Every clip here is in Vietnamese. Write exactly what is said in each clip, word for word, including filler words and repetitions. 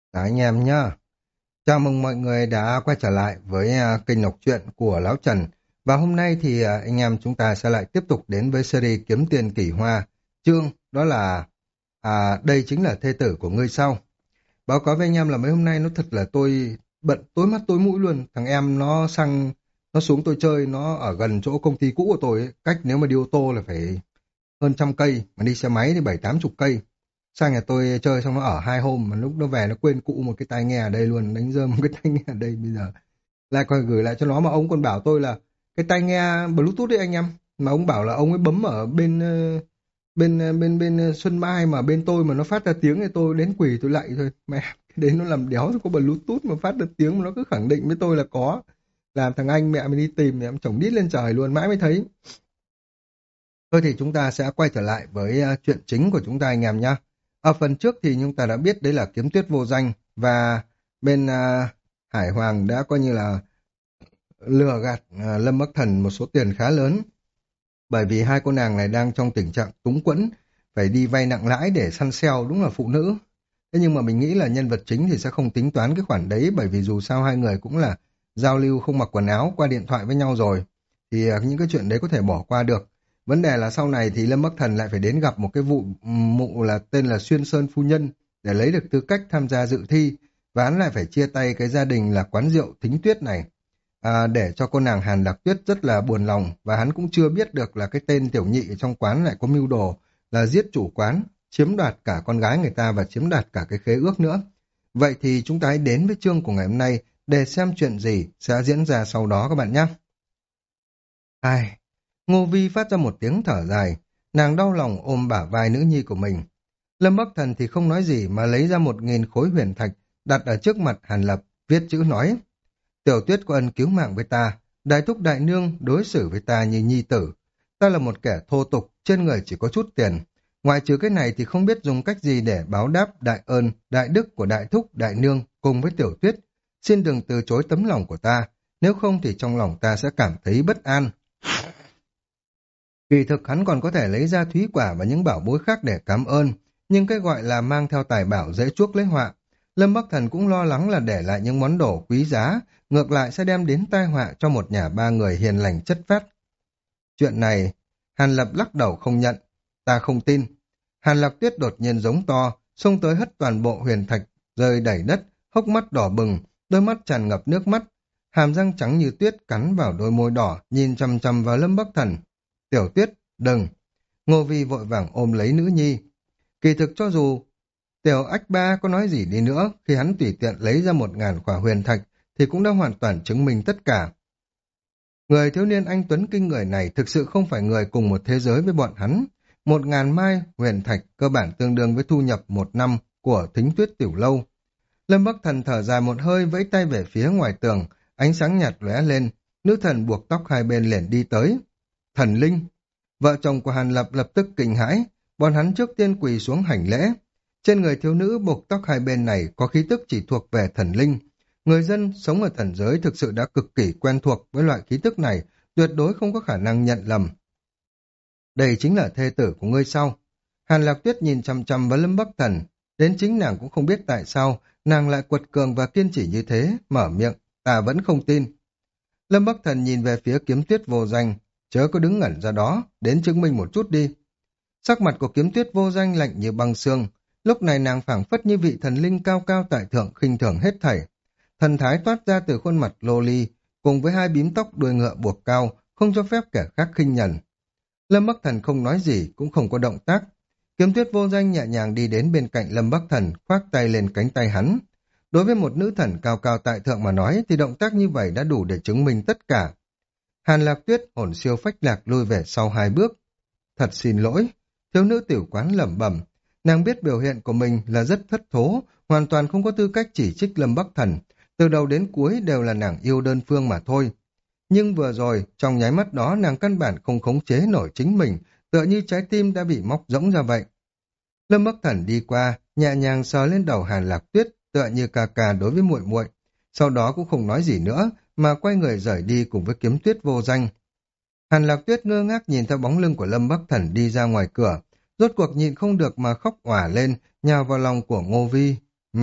Cả anh em nhá. Chào mừng mọi người đã quay trở lại với à, kênh đọc truyện của Lão Trần. Và hôm nay thì à, anh em chúng ta sẽ lại tiếp tục đến với series Kiếm Tiền Kỳ Hoa. Chương đó là à, đây chính là thê tử của ngươi sau. Báo cáo với anh em là mấy hôm nay nó thật là tôi bận tối mắt tối mũi luôn. Thằng em nó sang nó xuống tôi chơi, nó ở gần chỗ công ty cũ của tôi ấy. Cách nếu mà đi ô tô là phải hơn trăm cây, mà đi xe máy thì bảy tám chục cây. Sang nhà tôi chơi xong nó ở hai hôm, mà lúc nó về nó quên cụ một cái tai nghe ở đây luôn, đánh rơi một cái tai nghe ở đây, bây giờ lại còn gửi lại cho nó, mà ông còn bảo tôi là cái tai nghe Bluetooth đấy anh em, mà ông bảo là ông ấy bấm ở bên ờ, bên ờ, bên bên ờ, Xuân Mai, mà bên tôi mà nó phát ra tiếng thì tôi đến quỳ tôi lạy thôi mẹ. Cái đấy nó làm đéo có Bluetooth mà phát ra tiếng, mà nó cứ khẳng định với tôi là có, làm thằng anh mẹ mình đi tìm thì em chổng đít lên trời luôn, mãi mới thấy. Thôi thì chúng ta sẽ quay trở lại với uh, chuyện chính của chúng ta anh em nhé. Ở phần trước thì chúng ta đã biết đấy là kiếm tuyết vô danh, và bên uh, Hải Hoàng đã coi như là lừa gạt uh, Lâm Bắc Thần một số tiền khá lớn, bởi vì hai cô nàng này đang trong tình trạng túng quẫn, phải đi vay nặng lãi để săn sale, đúng là phụ nữ. Thế nhưng mà mình nghĩ là nhân vật chính thì sẽ không tính toán cái khoản đấy, bởi vì dù sao hai người cũng là giao lưu không mặc quần áo qua điện thoại với nhau rồi, thì uh, những cái chuyện đấy có thể bỏ qua được. Vấn đề là sau này thì Lâm Bắc Thần lại phải đến gặp một cái vụ mụ là tên là Xuyên Sơn Phu Nhân để lấy được tư cách tham gia dự thi, và hắn lại phải chia tay cái gia đình là quán rượu Thính Tuyết này, à, để cho cô nàng Hàn Lạc Tuyết rất là buồn lòng, và hắn cũng chưa biết được là cái tên tiểu nhị ở trong quán lại có mưu đồ là giết chủ quán, chiếm đoạt cả con gái người ta và chiếm đoạt cả cái khế ước nữa. Vậy thì chúng ta hãy đến với chương của ngày hôm nay để xem chuyện gì sẽ diễn ra sau đó các bạn nhé. Ai, Ngô Vi phát ra một tiếng thở dài, nàng đau lòng ôm bả vai nữ nhi của mình. Lâm Bắc Thần thì không nói gì mà lấy ra một nghìn khối huyền thạch đặt ở trước mặt Hàn Lập, viết chữ nói: Tiểu Tuyết có ân cứu mạng với ta, đại thúc đại nương đối xử với ta như nhi tử. Ta là một kẻ thô tục, trên người chỉ có chút tiền. Ngoại trừ cái này thì không biết dùng cách gì để báo đáp đại ơn, đại đức của đại thúc, đại nương cùng với Tiểu Tuyết. Xin đừng từ chối tấm lòng của ta, nếu không thì trong lòng ta sẽ cảm thấy bất an. Kỳ thực hắn còn có thể lấy ra thúy quả và những bảo bối khác để cảm ơn, nhưng cái gọi là mang theo tài bảo dễ chuốc lấy họa. Lâm Bắc Thần cũng lo lắng là để lại những món đồ quý giá, ngược lại sẽ đem đến tai họa cho một nhà ba người hiền lành chất phác. Chuyện này, Hàn Lập lắc đầu không nhận. Ta không tin. Hàn Lập Tuyết đột nhiên giống to, xông tới hất toàn bộ huyền thạch, rơi đầy đất, hốc mắt đỏ bừng, đôi mắt tràn ngập nước mắt. Hàm răng trắng như tuyết cắn vào đôi môi đỏ, nhìn chằm chằm vào Lâm Bắc Thần. Tiểu Tuyết, đừng. Ngô Vi vội vàng ôm lấy nữ nhi. Kỳ thực cho dù Tiểu Ách Ba có nói gì đi nữa, khi hắn tùy tiện lấy ra một ngàn quả huyền thạch, thì cũng đã hoàn toàn chứng minh tất cả. Người thiếu niên anh Tuấn kinh người này thực sự không phải người cùng một thế giới với bọn hắn. Một ngàn mai huyền thạch cơ bản tương đương với thu nhập một năm của Thính Tuyết Tiểu Lâu. Lâm Bắc Thần thở dài một hơi, vẫy tay về phía ngoài tường, ánh sáng nhạt lóe lên, nữ thần buộc tóc hai bên liền đi tới. Thần linh! Vợ chồng của Hàn Lập lập tức kinh hãi, bọn hắn trước tiên quỳ xuống hành lễ. Trên người thiếu nữ buộc tóc hai bên này có khí tức chỉ thuộc về thần linh. Người dân sống ở thần giới thực sự đã cực kỳ quen thuộc với loại khí tức này, tuyệt đối không có khả năng nhận lầm. Đây chính là thê tử của ngươi sao? Hàn Lạc Tuyết nhìn chăm chăm vào Lâm Bắc Thần, đến chính nàng cũng không biết tại sao nàng lại quật cường và kiên trì như thế, mở miệng, ta vẫn không tin. Lâm Bắc Thần nhìn về phía Kiếm Tuyết vô danh, chớ có đứng ngẩn ra đó, đến chứng minh một chút đi. Sắc mặt của Kiếm Tuyết vô danh lạnh như băng xương, lúc này nàng phảng phất như vị thần linh cao cao tại thượng khinh thường hết thảy. Thần thái toát ra từ khuôn mặt lô ly, cùng với hai bím tóc đuôi ngựa buộc cao, không cho phép kẻ khác khinh nhẫn. Lâm Bắc Thần không nói gì, cũng không có động tác. Kiếm Tuyết vô danh nhẹ nhàng đi đến bên cạnh Lâm Bắc Thần, khoác tay lên cánh tay hắn. Đối với một nữ thần cao cao tại thượng mà nói thì động tác như vậy đã đủ để chứng minh tất cả. Hàn Lạc Tuyết hồn siêu phách lạc lui về sau hai bước. Thật xin lỗi, thiếu nữ tiểu quán lẩm bẩm. Nàng biết biểu hiện của mình là rất thất thố, hoàn toàn không có tư cách chỉ trích Lâm Bắc Thần. Từ đầu đến cuối đều là nàng yêu đơn phương mà thôi. Nhưng vừa rồi, trong nháy mắt đó nàng căn bản không khống chế nổi chính mình, tựa như trái tim đã bị móc rỗng ra vậy. Lâm Bắc Thần đi qua, nhẹ nhàng sờ lên đầu Hàn Lạc Tuyết, tựa như ca ca đối với muội muội. Sau đó cũng không nói gì nữa, mà quay người rời đi cùng với Kiếm Tuyết vô danh. Hàn Lạc Tuyết ngơ ngác nhìn theo bóng lưng của Lâm Bắc Thần đi ra ngoài cửa, rốt cuộc nhịn không được mà khóc òa lên, nhào vào lòng của Ngô Vi. Mẹ,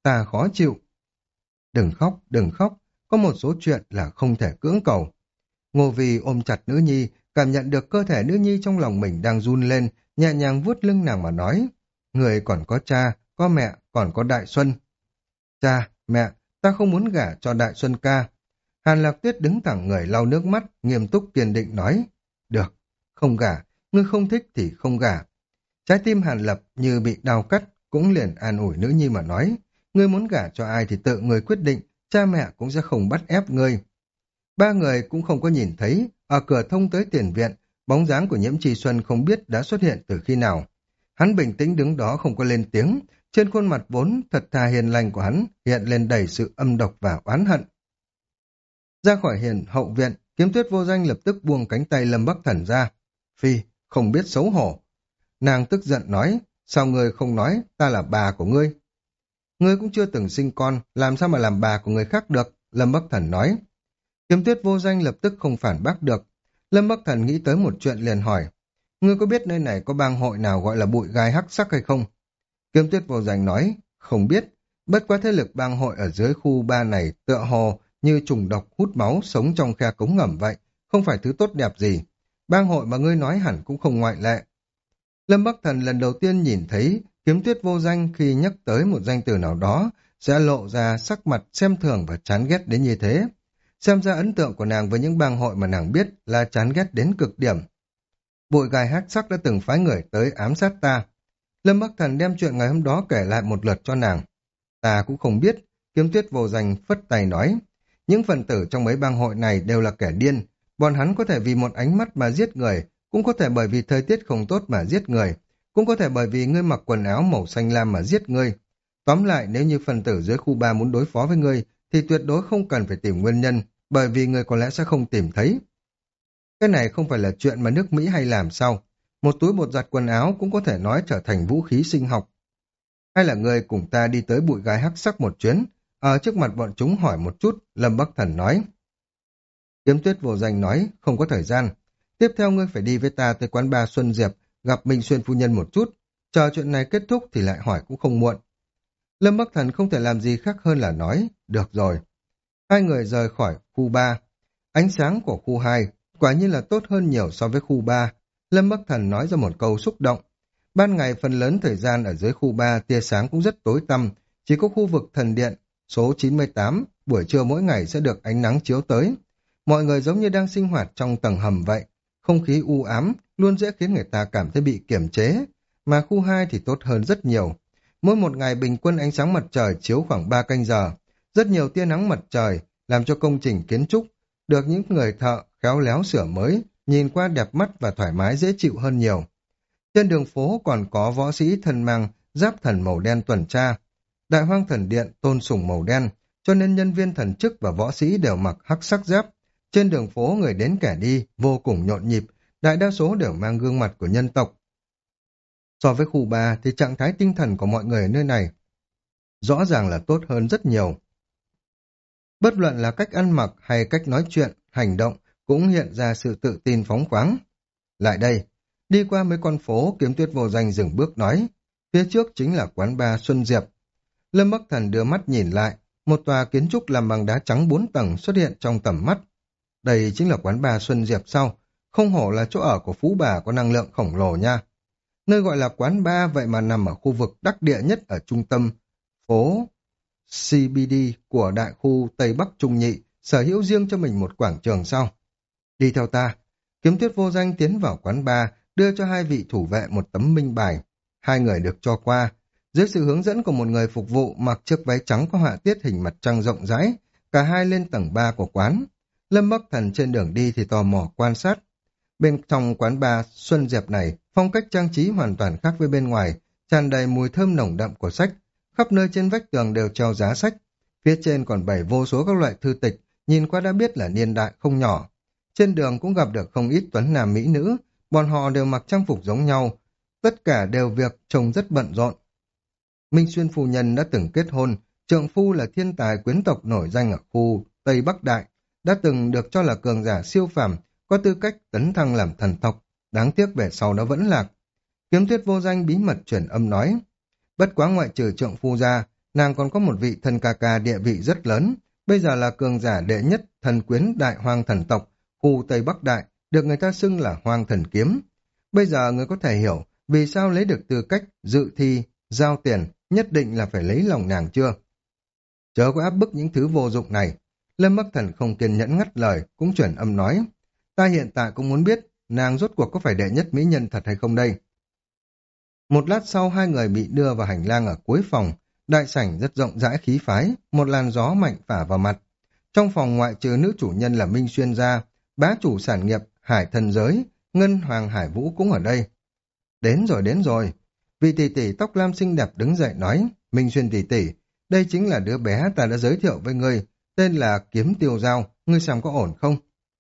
ta khó chịu. Đừng khóc, đừng khóc, có một số chuyện là không thể cưỡng cầu. Ngô Vi ôm chặt nữ nhi, cảm nhận được cơ thể nữ nhi trong lòng mình đang run lên, nhẹ nhàng vuốt lưng nàng mà nói, người còn có cha, có mẹ, còn có Đại Xuân. Cha, mẹ, ta không muốn gả cho Đại Xuân ca. Hàn Lạc Tuyết đứng thẳng người lau nước mắt, nghiêm túc kiên định nói, được, không gả, ngươi không thích thì không gả. Trái tim Hàn Lập như bị đau cắt, cũng liền an ủi nữ nhi mà nói, ngươi muốn gả cho ai thì tự người quyết định, cha mẹ cũng sẽ không bắt ép ngươi. Ba người cũng không có nhìn thấy, ở cửa thông tới tiền viện, bóng dáng của Nhiễm Trì Xuân không biết đã xuất hiện từ khi nào. Hắn bình tĩnh đứng đó không có lên tiếng, trên khuôn mặt vốn thật thà hiền lành của hắn hiện lên đầy sự âm độc và oán hận. Ra khỏi hiền hậu viện, Kiếm Tuyết Vô Danh lập tức buông cánh tay Lâm Bắc Thần ra. Phi, không biết xấu hổ. Nàng tức giận nói, sao ngươi không nói, ta là bà của ngươi. Ngươi cũng chưa từng sinh con, làm sao mà làm bà của người khác được, Lâm Bắc Thần nói. Kiếm Tuyết Vô Danh lập tức không phản bác được. Lâm Bắc Thần nghĩ tới một chuyện liền hỏi, ngươi có biết nơi này có bang hội nào gọi là bụi gai hắc sắc hay không? Kiếm Tuyết Vô Danh nói, không biết, bất quá thế lực bang hội ở dưới khu ba này tựa hồ như trùng độc hút máu sống trong khe cống ngầm vậy, không phải thứ tốt đẹp gì. Bang hội mà ngươi nói hẳn cũng không ngoại lệ. Lâm Bắc Thần lần đầu tiên nhìn thấy Kiếm Tuyết Vô Danh khi nhắc tới một danh từ nào đó sẽ lộ ra sắc mặt xem thường và chán ghét đến như thế. Xem ra ấn tượng của nàng với những bang hội mà nàng biết là chán ghét đến cực điểm. Bụi gai hắc sắc đã từng phái người tới ám sát ta. Lâm Bắc Thần đem chuyện ngày hôm đó kể lại một lượt cho nàng. Ta cũng không biết, Kiếm Tuyết Vô Danh phất tay nói. Những phần tử trong mấy bang hội này đều là kẻ điên. Bọn hắn có thể vì một ánh mắt mà giết người, cũng có thể bởi vì thời tiết không tốt mà giết người, cũng có thể bởi vì ngươi mặc quần áo màu xanh lam mà giết ngươi. Tóm lại, nếu như phần tử dưới khu ba muốn đối phó với ngươi, thì tuyệt đối không cần phải tìm nguyên nhân, bởi vì ngươi có lẽ sẽ không tìm thấy. Cái này không phải là chuyện mà nước Mỹ hay làm sao? Một túi bột giặt quần áo cũng có thể nói trở thành vũ khí sinh học. Hay là ngươi cùng ta đi tới bụi gai hắc sắc một chuyến, ở trước mặt bọn chúng hỏi một chút, Lâm Bắc Thần nói. Kiếm Tuyết Vô Danh nói, không có thời gian. Tiếp theo ngươi phải đi với ta tới quán bar Xuân Diệp, gặp Minh Xuyên phu nhân một chút, chờ chuyện này kết thúc thì lại hỏi cũng không muộn. Lâm Bắc Thần không thể làm gì khác hơn là nói, được rồi. Hai người rời khỏi khu ba. Ánh sáng của khu hai quả nhiên là tốt hơn nhiều so với khu ba. Lâm Bắc Thần nói ra một câu xúc động. Ban ngày phần lớn thời gian ở dưới khu ba tia sáng cũng rất tối tăm, chỉ có khu vực thần điện số chín mươi tám, buổi trưa mỗi ngày sẽ được ánh nắng chiếu tới. Mọi người giống như đang sinh hoạt trong tầng hầm vậy, không khí u ám luôn dễ khiến người ta cảm thấy bị kiềm chế, mà khu hai thì tốt hơn rất nhiều. Mỗi một ngày bình quân ánh sáng mặt trời chiếu khoảng ba canh giờ, rất nhiều tia nắng mặt trời làm cho công trình kiến trúc được những người thợ khéo léo sửa mới, nhìn qua đẹp mắt và thoải mái dễ chịu hơn nhiều. Trên đường phố còn có võ sĩ thân mang giáp thần màu đen tuần tra. Đại Hoang Thần Điện tôn sùng màu đen, cho nên nhân viên thần chức và võ sĩ đều mặc hắc sắc giáp. Trên đường phố người đến kẻ đi vô cùng nhộn nhịp, đại đa số đều mang gương mặt của nhân tộc. So với khu ba thì trạng thái tinh thần của mọi người ở nơi này rõ ràng là tốt hơn rất nhiều. Bất luận là cách ăn mặc hay cách nói chuyện, hành động cũng hiện ra sự tự tin phóng khoáng. Lại đây, đi qua mấy con phố, Kiếm Tuyết Vô Danh dừng bước nói, phía trước chính là quán bar Xuân Diệp. Lâm Bắc Thần đưa mắt nhìn lại, một tòa kiến trúc làm bằng đá trắng bốn tầng xuất hiện trong tầm mắt. Đây chính là quán bar Xuân Diệp sau, không hổ là chỗ ở của phú bà có năng lượng khổng lồ nha. Nơi gọi là quán bar vậy mà nằm ở khu vực đắc địa nhất ở trung tâm phố xê bê đê của đại khu Tây Bắc Trung Nhị, sở hữu riêng cho mình một quảng trường sau. Đi theo ta, Kiếm Tuyết Vô Danh tiến vào quán bar, đưa cho hai vị thủ vệ một tấm minh bài. Hai người được cho qua. Dưới sự hướng dẫn của một người phục vụ mặc chiếc váy trắng có họa tiết hình mặt trăng rộng rãi, cả hai lên tầng ba của quán. Lâm Bắc Thần trên đường đi thì tò mò quan sát. Bên trong quán bar Xuân Diệp này, phong cách trang trí hoàn toàn khác với bên ngoài, tràn đầy mùi thơm nồng đậm của sách. Khắp nơi trên vách tường đều treo giá sách. Phía trên còn bày vô số các loại thư tịch, nhìn qua đã biết là niên đại không nhỏ. Trên đường cũng gặp được không ít tuấn nam mỹ nữ, bọn họ đều mặc trang phục giống nhau, tất cả đều việc trông rất bận rộn. Minh Xuyên phu nhân đã từng kết hôn, trượng phu là thiên tài quyến tộc nổi danh ở khu Tây Bắc Đại, đã từng được cho là cường giả siêu phàm, có tư cách tấn thăng làm thần tộc, đáng tiếc về sau nó vẫn lạc. Kiếm Tuyết Vô Danh bí mật truyền âm nói, bất quá ngoại trừ trượng phu ra, nàng còn có một vị thần ca ca địa vị rất lớn, bây giờ là cường giả đệ nhất thần quyến đại hoang thần tộc, khu Tây Bắc Đại, được người ta xưng là hoang thần kiếm. Bây giờ người có thể hiểu vì sao lấy được tư cách dự thi, giao tiền, nhất định là phải lấy lòng nàng chưa? Chớ có áp bức những thứ vô dụng này. Lâm Bắc Thần không kiên nhẫn ngắt lời, cũng chuyển âm nói. Ta hiện tại cũng muốn biết, nàng rốt cuộc có phải đệ nhất mỹ nhân thật hay không đây? Một lát sau hai người bị đưa vào hành lang ở cuối phòng, đại sảnh rất rộng rãi khí phái, một làn gió mạnh phả vào mặt. Trong phòng ngoại trừ nữ chủ nhân là Minh Xuyên gia, bá chủ sản nghiệp, Hải Thần Giới, Ngân Hoàng Hải Vũ cũng ở đây. Đến rồi, đến rồi. Vị tỷ tỷ tóc lam xinh đẹp đứng dậy nói, Minh Xuyên tỷ tỷ, đây chính là đứa bé ta đã giới thiệu với ngươi, tên là Kiếm Tiêu Giao, ngươi xem có ổn không?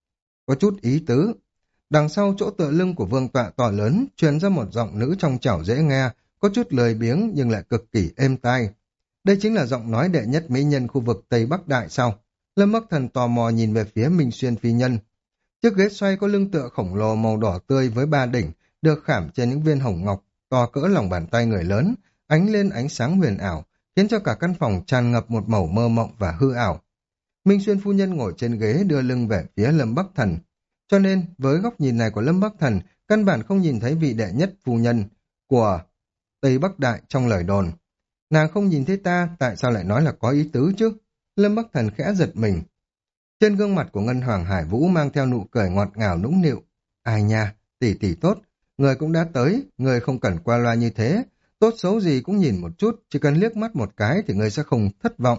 Có chút ý tứ. Đằng sau chỗ tựa lưng của vương tọa to lớn, truyền ra một giọng nữ trong trẻo dễ nghe, có chút lười biếng nhưng lại cực kỳ êm tai. Đây chính là giọng nói đệ nhất mỹ nhân khu vực Tây Bắc Đại sao? Lâm Bắc Thần tò mò nhìn về phía Minh Xuyên phi nhân. Chiếc ghế xoay có lưng tựa khổng lồ màu đỏ tươi với ba đỉnh, được khảm trên những viên hồng ngọc, to cỡ lòng bàn tay người lớn, ánh lên ánh sáng huyền ảo, khiến cho cả căn phòng tràn ngập một màu mơ mộng và hư ảo. Minh Xuyên phu nhân ngồi trên ghế đưa lưng về phía Lâm Bắc Thần. Cho nên, với góc nhìn này của Lâm Bắc Thần, căn bản không nhìn thấy vị đệ nhất phu nhân của Tây Bắc Đại trong lời đồn. Nàng không nhìn thấy ta, tại sao lại nói là có ý tứ chứ? Lâm Bắc Thần khẽ giật mình. Trên gương mặt của Ngân Hoàng Hải Vũ mang theo nụ cười ngọt ngào nũng nịu. Ai nha, tỷ tỷ tốt, người cũng đã tới, người không cần qua loa như thế. Tốt xấu gì cũng nhìn một chút, chỉ cần liếc mắt một cái thì người sẽ không thất vọng.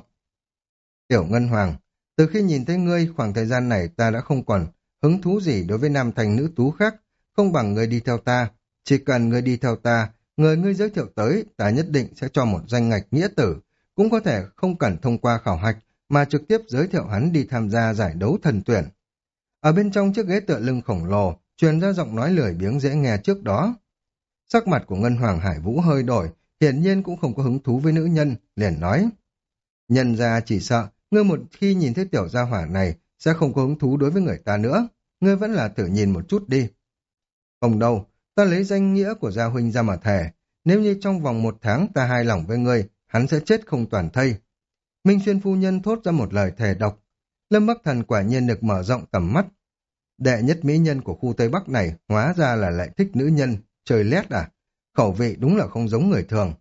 Tiểu Ngân Hoàng, từ khi nhìn thấy ngươi khoảng thời gian này ta đã không còn hứng thú gì đối với nam thành nữ tú khác, không bằng ngươi đi theo ta. Chỉ cần ngươi đi theo ta, người ngươi giới thiệu tới, ta nhất định sẽ cho một danh ngạch nghĩa tử, cũng có thể không cần thông qua khảo hạch, mà trực tiếp giới thiệu hắn đi tham gia giải đấu thần tuyển. Ở bên trong chiếc ghế tựa lưng khổng lồ, truyền ra giọng nói lười biếng dễ nghe trước đó. Sắc mặt của Ngân Hoàng Hải Vũ hơi đổi, hiển nhiên cũng không có hứng thú với nữ nhân, liền nói. Nhân ra chỉ sợ, ngươi một khi nhìn thấy tiểu gia hỏa này, sẽ không có hứng thú đối với người ta nữa. Ngươi vẫn là thử nhìn một chút đi. Không đâu, ta lấy danh nghĩa của gia huynh ra mà thề. Nếu như trong vòng một tháng ta hài lòng với ngươi, hắn sẽ chết không toàn thây. Minh Xuyên phu nhân thốt ra một lời thề độc. Lâm Bắc Thần quả nhiên được mở rộng tầm mắt. Đệ nhất mỹ nhân của khu Tây Bắc này hóa ra là lại thích nữ nhân, trời lét à? Khẩu vị đúng là không giống người thường.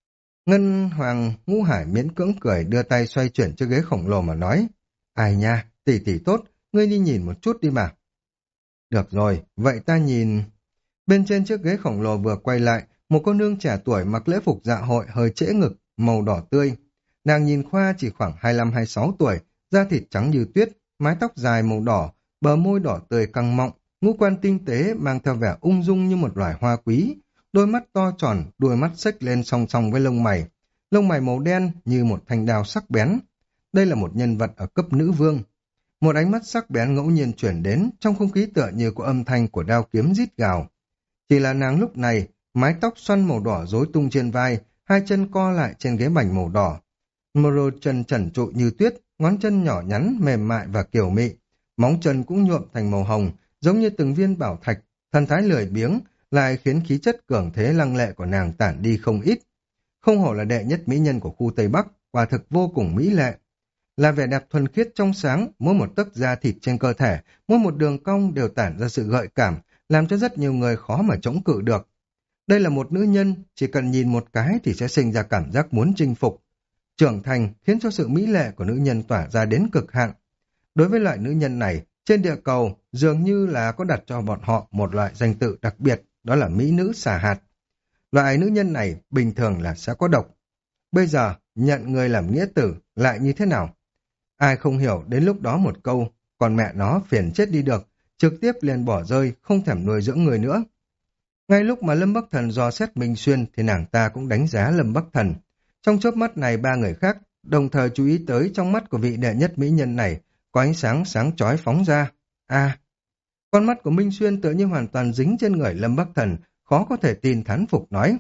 Ngân Hoàng Ngũ Hải miễn cưỡng cười đưa tay xoay chuyển chiếc ghế khổng lồ mà nói. Ai nha, tỷ tỷ tốt, ngươi đi nhìn một chút đi mà. Được rồi, vậy ta nhìn... Bên trên chiếc ghế khổng lồ vừa quay lại, một cô nương trẻ tuổi mặc lễ phục dạ hội hơi trễ ngực, màu đỏ tươi. Nàng nhìn qua chỉ khoảng hai mươi lăm hai mươi sáu tuổi, da thịt trắng như tuyết, mái tóc dài màu đỏ, bờ môi đỏ tươi căng mọng, ngũ quan tinh tế mang theo vẻ ung dung như một loài hoa quý, đôi mắt to tròn, đuôi mắt xếch lên song song với lông mày, lông mày màu đen như một thanh đao sắc bén. Đây là một nhân vật ở cấp nữ vương. Một ánh mắt sắc bén ngẫu nhiên chuyển đến, trong không khí tựa như có âm thanh của đao kiếm rít gào. Chỉ là nàng lúc này, mái tóc xoăn màu đỏ rối tung trên vai, hai chân co lại trên ghế bành màu đỏ. Một đôi chân trần trụi như tuyết, ngón chân nhỏ nhắn, mềm mại và kiều mị. Móng chân cũng nhuộm thành màu hồng, giống như từng viên bảo thạch, thần thái lười biếng, lại khiến khí chất cường thế lăng lệ của nàng tản đi không ít. Không hổ là đệ nhất mỹ nhân của khu Tây Bắc, quả thực vô cùng mỹ lệ. Là vẻ đẹp thuần khiết trong sáng, mỗi một tấc da thịt trên cơ thể, mỗi một đường cong đều tản ra sự gợi cảm, làm cho rất nhiều người khó mà chống cự được. Đây là một nữ nhân, chỉ cần nhìn một cái thì sẽ sinh ra cảm giác muốn chinh phục. Trưởng thành khiến cho sự mỹ lệ của nữ nhân tỏa ra đến cực hạn. Đối với loại nữ nhân này, trên địa cầu dường như là có đặt cho bọn họ một loại danh tự đặc biệt, đó là mỹ nữ xà hạt. Loại nữ nhân này bình thường là sẽ có độc. Bây giờ, nhận người làm nghĩa tử lại như thế nào? Ai không hiểu đến lúc đó một câu, còn mẹ nó phiền chết đi được, trực tiếp liền bỏ rơi, không thèm nuôi dưỡng người nữa. Ngay lúc mà Lâm Bắc Thần dò xét Minh Xuyên thì nàng ta cũng đánh giá Lâm Bắc Thần. Trong chớp mắt này ba người khác đồng thời chú ý tới trong mắt của vị đệ nhất mỹ nhân này có ánh sáng sáng chói phóng ra. À, con mắt của Minh Xuyên tựa như hoàn toàn dính trên người Lâm Bắc Thần, khó có thể tin thán phục nói.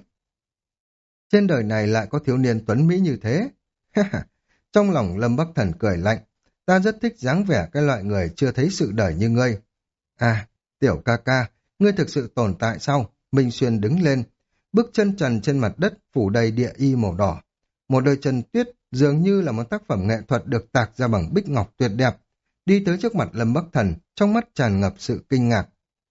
Trên đời này lại có thiếu niên tuấn mỹ như thế. Trong lòng Lâm Bắc Thần cười lạnh, ta rất thích dáng vẻ cái loại người chưa thấy sự đời như ngươi. À, tiểu ca ca, ngươi thực sự tồn tại sao? Minh Xuyên đứng lên, bước chân trần trên mặt đất phủ đầy địa y màu đỏ. một đôi chân tuyết dường như là một tác phẩm nghệ thuật được tạc ra bằng bích ngọc tuyệt đẹp, đi tới trước mặt Lâm Bắc Thần, trong mắt tràn ngập sự kinh ngạc.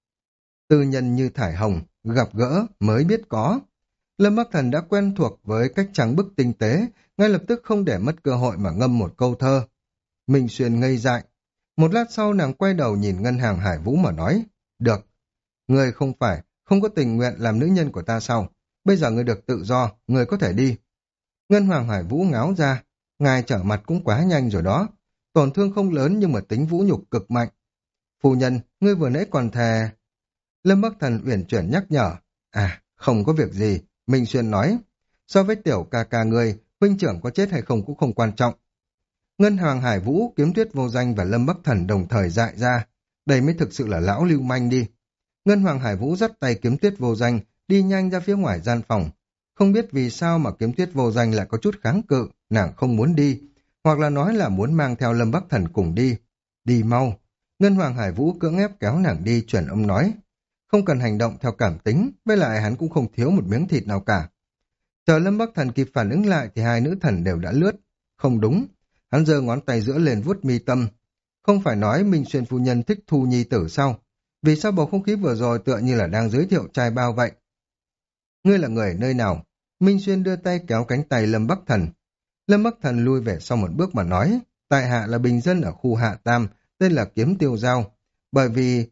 Tư nhân như thải hồng, gặp gỡ mới biết có. Lâm Bắc Thần đã quen thuộc với cách trang bức tinh tế, ngay lập tức không để mất cơ hội mà ngâm một câu thơ. Minh Xuyên ngây dại. Một lát sau nàng quay đầu nhìn Ngân Hàng Hải Vũ mà nói, được, ngươi không phải, không có tình nguyện làm nữ nhân của ta sao? Bây giờ ngươi được tự do, ngươi có thể đi. Ngân Hoàng Hải Vũ ngáo ra, ngài trở mặt cũng quá nhanh rồi đó. Tổn thương không lớn nhưng mà tính vũ nhục cực mạnh. Phu nhân, ngươi vừa nãy còn thề... Lâm Bắc Thần uyển chuyển nhắc nhở. À, không có việc gì, Minh Xuyên nói. So với tiểu ca ca ngươi, huynh trưởng có chết hay không cũng không quan trọng. Ngân Hoàng Hải Vũ, Kiếm Tuyết Vô Danh và Lâm Bắc Thần đồng thời dại ra. Đây mới thực sự là lão lưu manh đi. Ngân Hoàng Hải Vũ dắt tay Kiếm Tuyết Vô Danh, đi nhanh ra phía ngoài gian phòng. Không biết vì sao mà Kiếm Tuyết Vô Danh lại có chút kháng cự, nàng không muốn đi. Hoặc là nói là muốn mang theo Lâm Bắc Thần cùng đi. Đi mau. Ngân Hoàng Hải Vũ cưỡng ép kéo nàng đi, chuyển âm nói. Không cần hành động theo cảm tính, với lại hắn cũng không thiếu một miếng thịt nào cả. Chờ Lâm Bắc Thần kịp phản ứng lại thì hai nữ thần đều đã lướt. Không đúng. Hắn giơ ngón tay giữa lên vuốt mi tâm. Không phải nói Minh Xuyên phu nhân thích thu nhi tử sao? Vì sao bầu không khí vừa rồi tựa như là đang giới thiệu trai bao vậy? Ngươi là người nơi nào? Minh Xuyên đưa tay kéo cánh tay Lâm Bắc Thần. Lâm Bắc Thần lui về sau một bước mà nói, tại hạ là bình dân ở khu Hạ Tam, tên là Kiếm Tiêu Giao. Bởi vì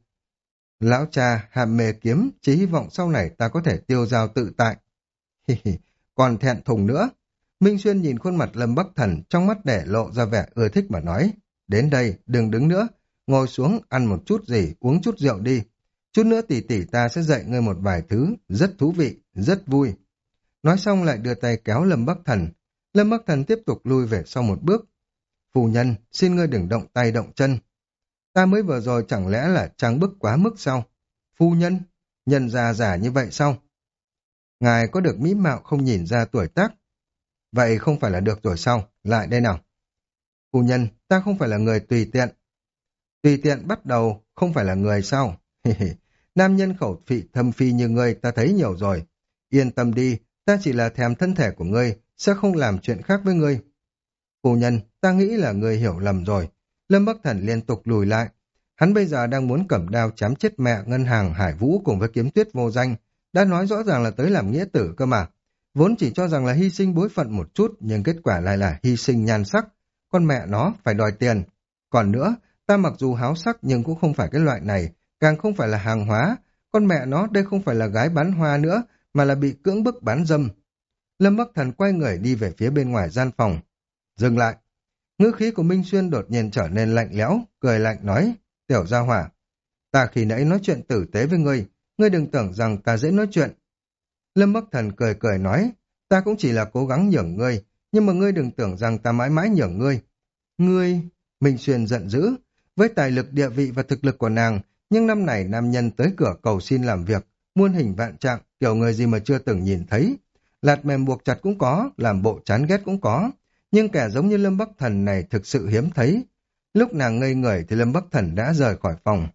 lão cha hàm mê kiếm, chỉ hy vọng sau này ta có thể tiêu giao tự tại. Hi hi, còn thẹn thùng nữa. Minh Xuyên nhìn khuôn mặt Lâm Bắc Thần, trong mắt để lộ ra vẻ ưa thích mà nói, đến đây, đừng đứng nữa, ngồi xuống, ăn một chút gì, uống chút rượu đi. Chút nữa tỷ tỷ ta sẽ dạy ngươi một vài thứ, rất thú vị, rất vui. Nói xong lại đưa tay kéo Lâm Bắc Thần. Lâm Bắc Thần tiếp tục lui về sau một bước. Phu nhân, xin ngươi đừng động tay động chân. Ta mới vừa rồi chẳng lẽ là trang bức quá mức sao? Phu nhân, nhân già giả như vậy sao? Ngài có được mỹ mạo không nhìn ra tuổi tác. Vậy không phải là được rồi sao? Lại đây nào. Phu nhân, ta không phải là người tùy tiện. Tùy tiện bắt đầu, không phải là người sao? Nam nhân khẩu phị thâm phi như ngươi ta thấy nhiều rồi. Yên tâm đi, ta chỉ là thèm thân thể của ngươi, sẽ không làm chuyện khác với ngươi. Phu nhân, ta nghĩ là ngươi hiểu lầm rồi. Lâm Bắc Thần liên tục lùi lại. Hắn bây giờ đang muốn cầm đao chém chết mẹ Ngân Hàng Hải Vũ cùng với Kiếm Tuyết Vô Danh. Đã nói rõ ràng là tới làm nghĩa tử cơ mà. Vốn chỉ cho rằng là hy sinh bối phận một chút, nhưng kết quả lại là hy sinh nhan sắc. Con mẹ nó phải đòi tiền. Còn nữa, ta mặc dù háo sắc nhưng cũng không phải cái loại này, càng không phải là hàng hóa. Con mẹ nó đây không phải là gái bán hoa nữa, mà là bị cưỡng bức bán dâm. Lâm Bắc Thần quay người đi về phía bên ngoài gian phòng. Dừng lại. Ngữ khí của Minh Xuyên đột nhiên trở nên lạnh lẽo, cười lạnh nói, tiểu gia hỏa, ta khi nãy nói chuyện tử tế với ngươi, ngươi đừng tưởng rằng ta dễ nói chuyện. Lâm Bắc Thần cười cười nói, ta cũng chỉ là cố gắng nhường ngươi, nhưng mà ngươi đừng tưởng rằng ta mãi mãi nhường ngươi. Ngươi, Minh Xuyên giận dữ, với tài lực địa vị và thực lực của nàng, nhưng năm này nam nhân tới cửa cầu xin làm việc, muôn hình vạn trạng, kiểu người gì mà chưa từng nhìn thấy. Lạt mềm buộc chặt cũng có, làm bộ chán ghét cũng có. Nhưng kẻ giống như Lâm Bắc Thần này thực sự hiếm thấy. Lúc nàng ngây người thì Lâm Bắc Thần đã rời khỏi phòng.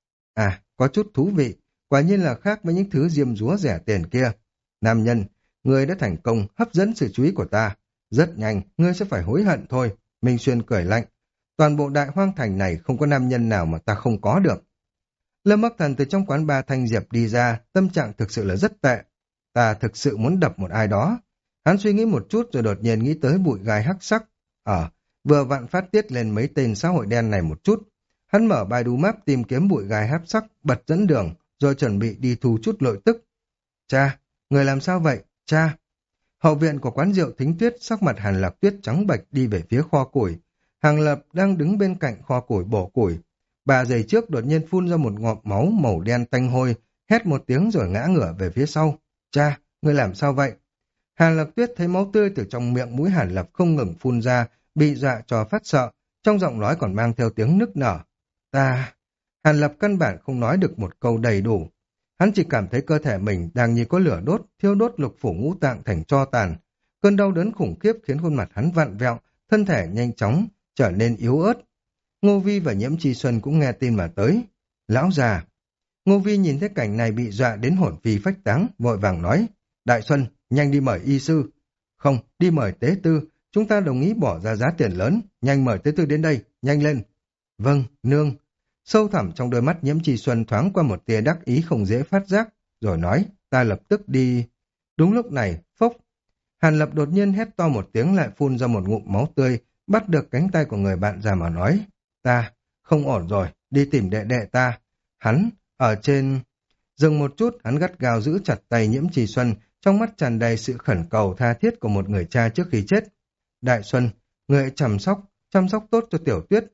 À, có chút thú vị, quả nhiên là khác với những thứ diêm dúa rẻ tiền kia. Nam nhân, ngươi đã thành công hấp dẫn sự chú ý của ta. Rất nhanh, ngươi sẽ phải hối hận thôi. Minh Xuyên cười lạnh. Toàn bộ đại hoang thành này không có nam nhân nào mà ta không có được. Lâm Bắc Thần từ trong quán bar Thanh Diệp đi ra, tâm trạng thực sự là rất tệ. Ta thực sự muốn đập một ai đó. Hắn suy nghĩ một chút rồi đột nhiên nghĩ tới bụi gai hắc sắc. Ở, vừa vặn phát tiết lên mấy tên xã hội đen này một chút. Hắn mở Baidu Map tìm kiếm bụi gai hắc sắc, bật dẫn đường, rồi chuẩn bị đi thu chút lợi tức. Cha, người làm sao vậy? Cha! Hậu viện của quán rượu Thính Tuyết, sắc mặt Hàn Lạc Tuyết trắng bệch đi về phía kho củi. Hàng Lập đang đứng bên cạnh kho củi bổ củi. Bà giày trước đột nhiên phun ra một ngụm máu màu đen tanh hôi, hét một tiếng rồi ngã ngửa về phía sau. Cha, người làm sao vậy? Hàn Lập Tuyết thấy máu tươi từ trong miệng mũi Hàn Lập không ngừng phun ra, bị dọa cho phát sợ, trong giọng nói còn mang theo tiếng nức nở. Ta... Hàn Lập căn bản không nói được một câu đầy đủ. Hắn chỉ cảm thấy cơ thể mình đang như có lửa đốt, thiêu đốt lục phủ ngũ tạng thành tro tàn. Cơn đau đớn khủng khiếp khiến khuôn mặt hắn vặn vẹo, thân thể nhanh chóng trở nên yếu ớt. Ngô Vi và Nhiễm Chi Xuân cũng nghe tin mà tới. Lão già! Ngô Vi nhìn thấy cảnh này bị dọa đến hồn phi phách tán, vội vàng nói, Đại Xuân, nhanh đi mời y sư. Không, đi mời tế tư, chúng ta đồng ý bỏ ra giá tiền lớn, nhanh mời tế tư đến đây, nhanh lên. Vâng, nương. Sâu thẳm trong đôi mắt Nhiễm Trì Xuân thoáng qua một tia đắc ý không dễ phát giác, rồi nói, ta lập tức đi. Đúng lúc này, phốc, Hàn Lập đột nhiên hét to một tiếng lại phun ra một ngụm máu tươi, bắt được cánh tay của người bạn già mà nói, ta, không ổn rồi, đi tìm đệ đệ ta. Hắn, ở trên... Dừng một chút, hắn gắt gao giữ chặt tay Nhiễm Trì Xuân, trong mắt tràn đầy sự khẩn cầu tha thiết của một người cha trước khi chết. Đại Xuân, người hãy chăm sóc, chăm sóc tốt cho Tiểu Tuyết.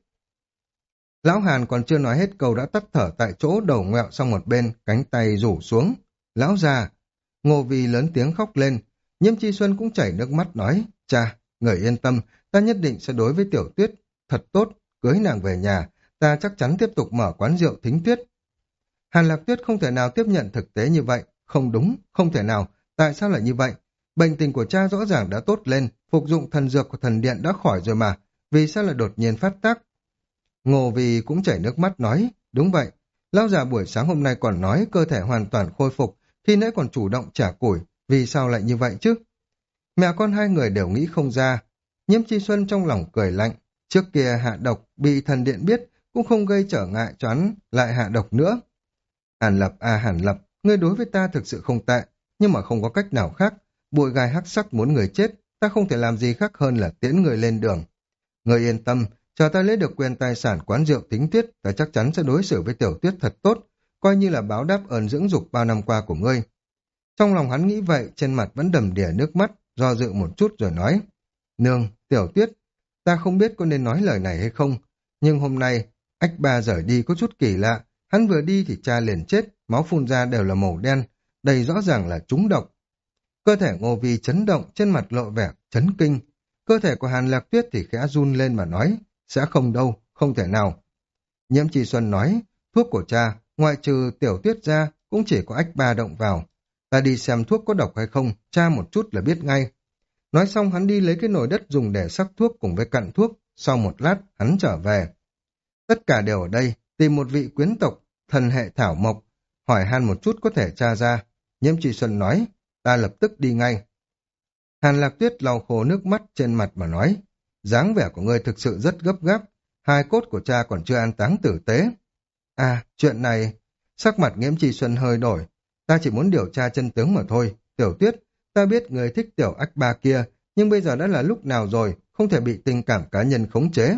Lão Hàn còn chưa nói hết câu đã tắt thở tại chỗ, đầu ngoẹo sang một bên, cánh tay rủ xuống. Lão già, Ngô Vi lớn tiếng khóc lên. Nhiễm Chi Xuân cũng chảy nước mắt nói, cha, người yên tâm, ta nhất định sẽ đối với Tiểu Tuyết thật tốt, cưới nàng về nhà, ta chắc chắn tiếp tục mở quán rượu Thính Tuyết. Hàn Lạc Tuyết không thể nào tiếp nhận thực tế như vậy, không đúng, không thể nào, tại sao lại như vậy? Bệnh tình của cha rõ ràng đã tốt lên, phục dụng thần dược của thần điện đã khỏi rồi mà, vì sao lại đột nhiên phát tác? Ngô Vi cũng chảy nước mắt nói, đúng vậy, lão già buổi sáng hôm nay còn nói cơ thể hoàn toàn khôi phục, khi nãy còn chủ động trả củi, vì sao lại như vậy chứ? Mẹ con hai người đều nghĩ không ra. Nhiễm Chi Xuân trong lòng cười lạnh, trước kia hạ độc bị thần điện biết cũng không gây trở ngại cho hắn lại hạ độc nữa. Hàn Lập à Hàn Lập, ngươi đối với ta thực sự không tệ, nhưng mà không có cách nào khác, bụi gai hắc sắc muốn người chết, ta không thể làm gì khác hơn là tiễn người lên đường. Ngươi yên tâm, chờ ta lấy được quyền tài sản quán rượu Tính Tuyết, ta chắc chắn sẽ đối xử với Tiểu Tuyết thật tốt, coi như là báo đáp ơn dưỡng dục bao năm qua của ngươi. Trong lòng hắn nghĩ vậy, trên mặt vẫn đầm đìa nước mắt, do dự một chút rồi nói, nương, Tiểu Tuyết, ta không biết có nên nói lời này hay không, nhưng hôm nay, ách ba rời đi có chút kỳ lạ, hắn vừa đi thì cha liền chết, máu phun ra đều là màu đen, đây rõ ràng là trúng độc. Cơ thể Ngô Vi chấn động, trên mặt lộ vẻ chấn kinh. Cơ thể của Hàn Lạc Tuyết thì khẽ run lên mà nói, sẽ không đâu, không thể nào. Nhiễm Trì Xuân nói, thuốc của cha, ngoại trừ Tiểu Tuyết ra, cũng chỉ có ách ba động vào. Ta đi xem thuốc có độc hay không, tra một chút là biết ngay. Nói xong hắn đi lấy cái nồi đất dùng để sắc thuốc cùng với cặn thuốc, sau một lát hắn trở về. Tất cả đều ở đây, tìm một vị quyến tộc, thần hệ thảo mộc, hỏi han một chút có thể tra ra. Nhiễm Trì Xuân nói, ta lập tức đi ngay. Hàn Lạc Tuyết lau khô nước mắt trên mặt mà nói, dáng vẻ của ngươi thực sự rất gấp gáp, hài cốt của cha còn chưa an táng tử tế. À, chuyện này, sắc mặt Nhiễm Trì Xuân hơi đổi, ta chỉ muốn điều tra chân tướng mà thôi. Tiểu Tuyết, ta biết người thích tiểu ách ba kia, nhưng bây giờ đã là lúc nào rồi, không thể bị tình cảm cá nhân khống chế.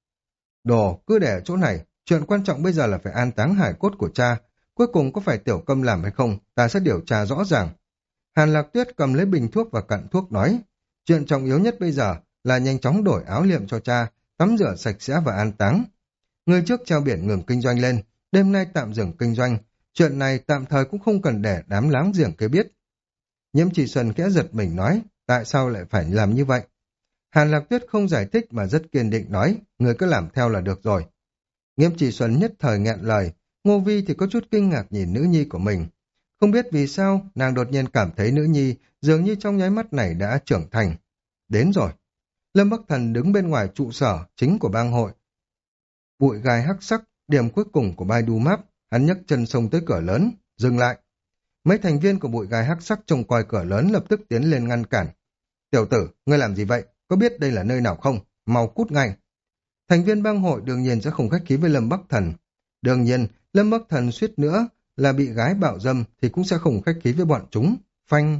Đồ, cứ để ở chỗ này, chuyện quan trọng bây giờ là phải an táng hài cốt của cha, cuối cùng có phải Tiểu Câm làm hay không, ta sẽ điều tra rõ ràng. Hàn Lạc Tuyết cầm lấy bình thuốc và cặn thuốc nói, chuyện trọng yếu nhất bây giờ là nhanh chóng đổi áo liệm cho cha, tắm rửa sạch sẽ và an táng. Người trước treo biển ngừng kinh doanh lên, đêm nay tạm dừng kinh doanh, chuyện này tạm thời cũng không cần để đám láng giềng kia biết. Nhiễm Trì Xuân khẽ giật mình nói, tại sao lại phải làm như vậy? Hàn Lạc Tuyết không giải thích mà rất kiên định nói, người cứ làm theo là được rồi. Nhiễm Trì Xuân nhất thời nghẹn lời, Ngô Vi thì có chút kinh ngạc nhìn nữ nhi của mình. Không biết vì sao, nàng đột nhiên cảm thấy nữ nhi dường như trong nháy mắt này đã trưởng thành. Đến rồi. Lâm Bắc Thần đứng bên ngoài trụ sở chính của bang hội. Bụi gai hắc sắc, điểm cuối cùng của Baidu Map, hắn nhấc chân xông tới cửa lớn, dừng lại. Mấy thành viên của bụi gai hắc sắc trông coi cửa lớn lập tức tiến lên ngăn cản. Tiểu tử, ngươi làm gì vậy? Có biết đây là nơi nào không? Mau cút ngay. Thành viên bang hội đương nhiên sẽ không khách khí với Lâm Bắc Thần. Đương nhiên, Lâm Bắc Thần suýt nữa là bị gái bạo dâm thì cũng sẽ không khách khí với bọn chúng. Phanh.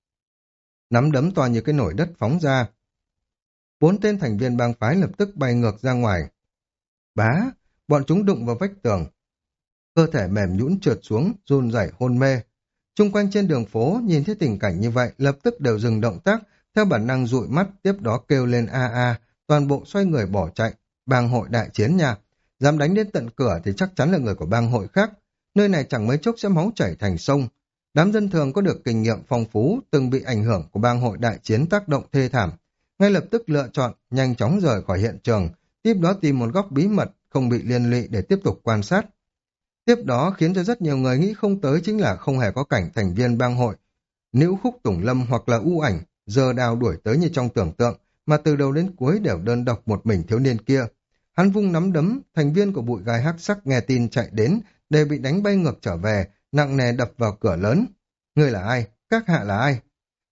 Nắm đấm to như cái nồi đất phóng ra. Bốn tên thành viên bang phái lập tức bay ngược ra ngoài. Bá, bọn chúng đụng vào vách tường. Cơ thể mềm nhũn trượt xuống, run rẩy hôn mê. Trung quanh trên đường phố nhìn thấy tình cảnh như vậy lập tức đều dừng động tác, theo bản năng dụi mắt, tiếp đó kêu lên a a, toàn bộ xoay người bỏ chạy. Bang hội đại chiến nha, dám đánh đến tận cửa thì chắc chắn là người của bang hội khác. Nơi này chẳng mấy chốc sẽ máu chảy thành sông. Đám dân thường có được kinh nghiệm phong phú, từng bị ảnh hưởng của bang hội đại chiến tác động thê thảm, ngay lập tức lựa chọn nhanh chóng rời khỏi hiện trường, tiếp đó tìm một góc bí mật không bị liên lụy để tiếp tục quan sát. Tiếp đó khiến cho rất nhiều người nghĩ không tới chính là không hề có cảnh thành viên bang hội Nữu Khúc Tùng Lâm hoặc là U Ảnh giờ đào đuổi tới như trong tưởng tượng, mà từ đầu đến cuối đều đơn độc một mình thiếu niên kia. Hắn vung nắm đấm, thành viên của bụi gai hắc sắc nghe tin chạy đến, đều bị đánh bay ngược trở về, nặng nề đập vào cửa lớn. Người là ai? Các hạ là ai?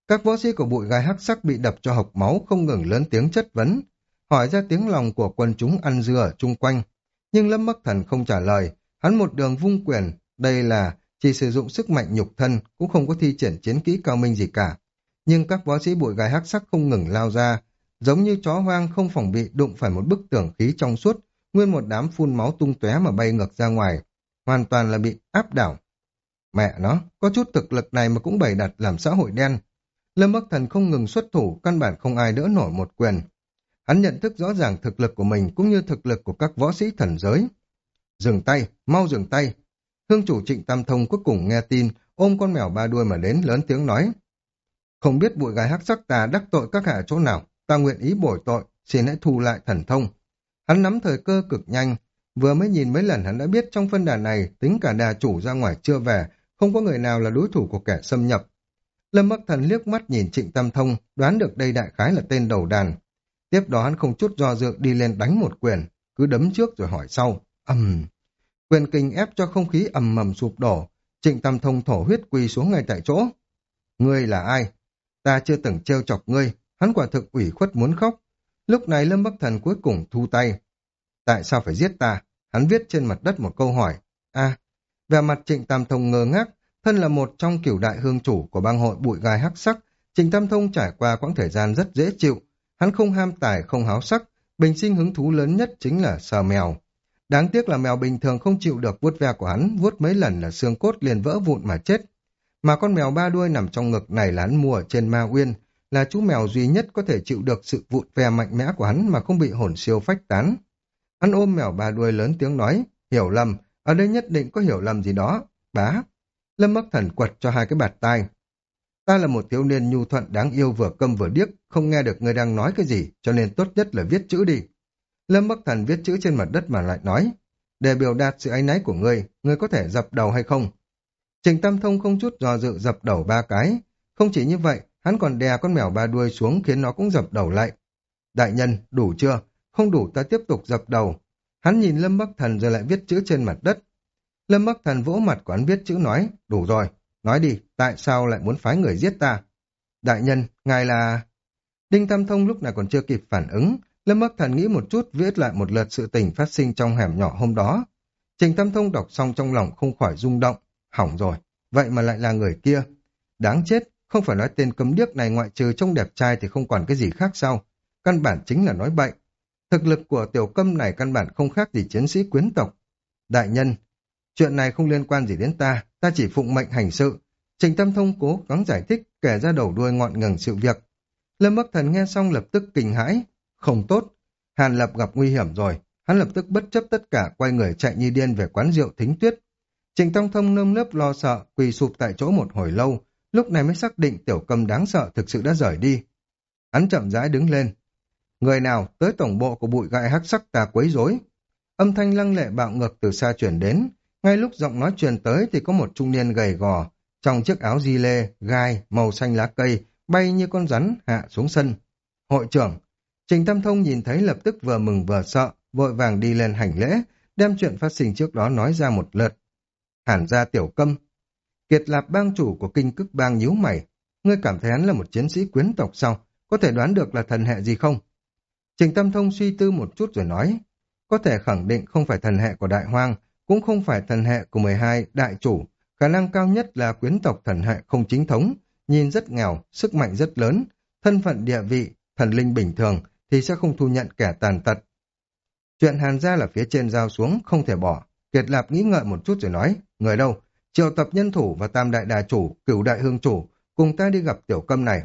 Các võ sĩ của bụi gai hắc sắc bị đập cho hộc máu, không ngừng lớn tiếng chất vấn, hỏi ra tiếng lòng của quần chúng ăn dưa ở chung quanh. Nhưng Lâm Bắc Thần không trả lời, hắn một đường vung quyền, đây là chỉ sử dụng sức mạnh nhục thân, cũng không có thi triển chiến kỹ cao minh gì cả. Nhưng các võ sĩ bụi gai hắc sắc không ngừng lao ra, giống như chó hoang không phòng bị đụng phải một bức tường khí trong suốt, nguyên một đám phun máu tung tóe mà bay ngược ra ngoài, hoàn toàn là bị áp đảo. Mẹ nó, có chút thực lực này mà cũng bày đặt làm xã hội đen. Lâm Bắc Thần không ngừng xuất thủ, căn bản không ai đỡ nổi một quyền. Hắn nhận thức rõ ràng thực lực của mình cũng như thực lực của các võ sĩ thần giới. Dừng tay, mau dừng tay. Hương chủ Trịnh Tam Thông cuối cùng nghe tin, ôm con mèo ba đuôi mà đến lớn tiếng nói. Không biết bụi gai hắc sắc ta đắc tội các hạ chỗ nào, ta nguyện ý bồi tội, xin hãy thu lại thần thông. Hắn nắm thời cơ cực nhanh, vừa mới nhìn mấy lần hắn đã biết trong phân đàn này, tính cả đà chủ ra ngoài chưa về, không có người nào là đối thủ của kẻ xâm nhập. Lâm Bắc Thần liếc mắt nhìn Trịnh Tam Thông, đoán được đây đại khái là tên đầu đàn. Tiếp đó hắn không chút do dự đi lên đánh một quyền, cứ đấm trước rồi hỏi sau. Ầm, um. Quyền kình ép cho không khí ầm mầm sụp đổ. Trịnh Tam Thông thổ huyết quỳ xuống ngay tại chỗ. Ngươi là ai? Ta chưa từng trêu chọc ngươi. Hắn quả thực ủy khuất muốn khóc. Lúc này Lâm Bắc Thần cuối cùng thu tay. Tại sao phải giết ta? Hắn viết trên mặt đất một câu hỏi. A, về mặt Trịnh Tam Thông ngơ ngác, thân là một trong cửu đại hương chủ của bang hội bụi gai hắc sắc, Trịnh Tam Thông trải qua quãng thời gian rất dễ chịu. Hắn không ham tài, không háo sắc, bình sinh hứng thú lớn nhất chính là sờ mèo. Đáng tiếc là mèo bình thường không chịu được vuốt ve của hắn, vuốt mấy lần là xương cốt liền vỡ vụn mà chết. Mà con mèo ba đuôi nằm trong ngực này là hắn mua ở trên Ma Uyên, là chú mèo duy nhất có thể chịu được sự vụn ve mạnh mẽ của hắn mà không bị hồn siêu phách tán. Hắn ôm mèo ba đuôi lớn tiếng nói, hiểu lầm, ở đây nhất định có hiểu lầm gì đó, bá. Lâm Bắc Thần quật cho hai cái bạt tai. Ta là một thiếu niên nhu thuận đáng yêu vừa câm vừa điếc, không nghe được người đang nói cái gì, cho nên tốt nhất là viết chữ đi. Lâm Bắc Thần viết chữ trên mặt đất mà lại nói, để biểu đạt sự áy náy của ngươi, ngươi có thể dập đầu hay không? Trịnh Tam Thông không chút do dự dập đầu ba cái. Không chỉ như vậy, hắn còn đè con mèo ba đuôi xuống khiến nó cũng dập đầu lại. Đại nhân, đủ chưa? Không đủ ta tiếp tục dập đầu. Hắn nhìn Lâm Bắc Thần rồi lại viết chữ trên mặt đất. Lâm Bắc Thần vỗ mặt của hắn viết chữ nói, đủ rồi, nói đi, tại sao lại muốn phái người giết ta? Đại nhân, ngài là... Đinh Tam Thông lúc này còn chưa kịp phản ứng, Lâm Bắc Thần nghĩ một chút viết lại một lượt sự tình phát sinh trong hẻm nhỏ hôm đó. Trình Tam Thông đọc xong trong lòng không khỏi rung động, hỏng rồi, vậy mà lại là người kia. Đáng chết, không phải nói tên cấm điếc này ngoại trừ trông đẹp trai thì không còn cái gì khác sao? Căn bản chính là nói bậy. Thực lực của tiểu câm này căn bản không khác gì chiến sĩ quyến tộc. Đại nhân, chuyện này không liên quan gì đến ta, ta chỉ phụng mệnh hành sự. Trình Tam Thông cố gắng giải thích, kể ra đầu đuôi ngọn ngừng sự việc. Lâm Bắc Thần nghe xong lập tức kinh hãi. Không tốt, Hàn Lập gặp nguy hiểm rồi. Hắn lập tức bất chấp tất cả quay người chạy như điên về quán rượu Thính Tuyết. Trình Tam Thông nơm nớp lo sợ, quỳ sụp tại chỗ một hồi lâu, lúc này mới xác định tiểu cầm đáng sợ thực sự đã rời đi. Hắn chậm rãi đứng lên. Người nào tới tổng bộ của bụi gai hắc sắc ta quấy rối? Âm thanh lăng lệ bạo ngược từ xa chuyển đến. Ngay lúc giọng nói truyền tới thì có một trung niên gầy gò, trong chiếc áo di lê, gai, màu xanh lá cây, bay như con rắn hạ xuống sân. Hội trưởng, Trình Tam Thông nhìn thấy lập tức vừa mừng vừa sợ, vội vàng đi lên hành lễ, đem chuyện phát sinh trước đó nói ra một lượt. Hàn gia tiểu câm. Kiệt Lạp bang chủ của kinh cức bang nhíu mày. Ngươi cảm thấy hắn là một chiến sĩ quyến tộc sao? Có thể đoán được là thần hệ gì không? Trình Tam Thông suy tư một chút rồi nói. Có thể khẳng định không phải thần hệ của Đại Hoang, cũng không phải thần hệ của mười hai đại chủ. Khả năng cao nhất là quyến tộc thần hệ không chính thống, nhìn rất nghèo, sức mạnh rất lớn, thân phận địa vị, thần linh bình thường thì sẽ không thu nhận kẻ tàn tật. Chuyện Hàn gia là phía trên giao xuống, không thể bỏ. Kiệt Lạp nghĩ ngợi một chút rồi nói, người đâu? Triệu tập nhân thủ và tam đại đà chủ, cửu đại hương chủ, cùng ta đi gặp tiểu câm này.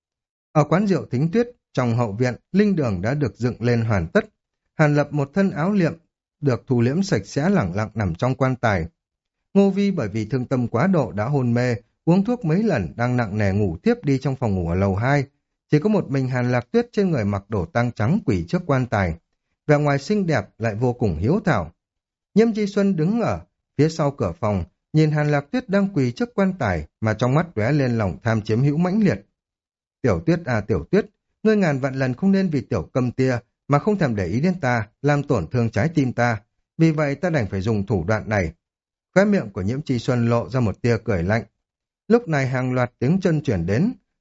Ở quán rượu Thính Tuyết, trong hậu viện, linh đường đã được dựng lên hoàn tất. Hàn Lập một thân áo liệm, được thu liễm sạch sẽ lẳng lặng nằm trong quan tài. Ngô Vi bởi vì thương tâm quá độ đã hôn mê, uống thuốc mấy lần đang nặng nề ngủ tiếp đi trong phòng ngủ ở lầu hai. Chỉ có một mình Hàn Lạc Tuyết trên người mặc đồ tang trắng quỷ trước quan tài. Vẻ ngoài xinh đẹp lại vô cùng hiếu thảo. Nhiễm Chi Xuân đứng ở phía sau cửa phòng, nhìn Hàn Lạc Tuyết đang quỳ trước quan tài mà trong mắt lóe lên lòng tham chiếm hữu mãnh liệt. Tiểu Tuyết à Tiểu Tuyết, ngươi ngàn vạn lần không nên vì tiểu câm tia mà không thèm để ý đến ta, làm tổn thương trái tim ta. Vì vậy ta đành phải dùng thủ đoạn này. Khóe miệng của Nhiễm Chi Xuân lộ ra một tia cười lạnh. Lúc này hàng loạt tiếng chân chuyển đến,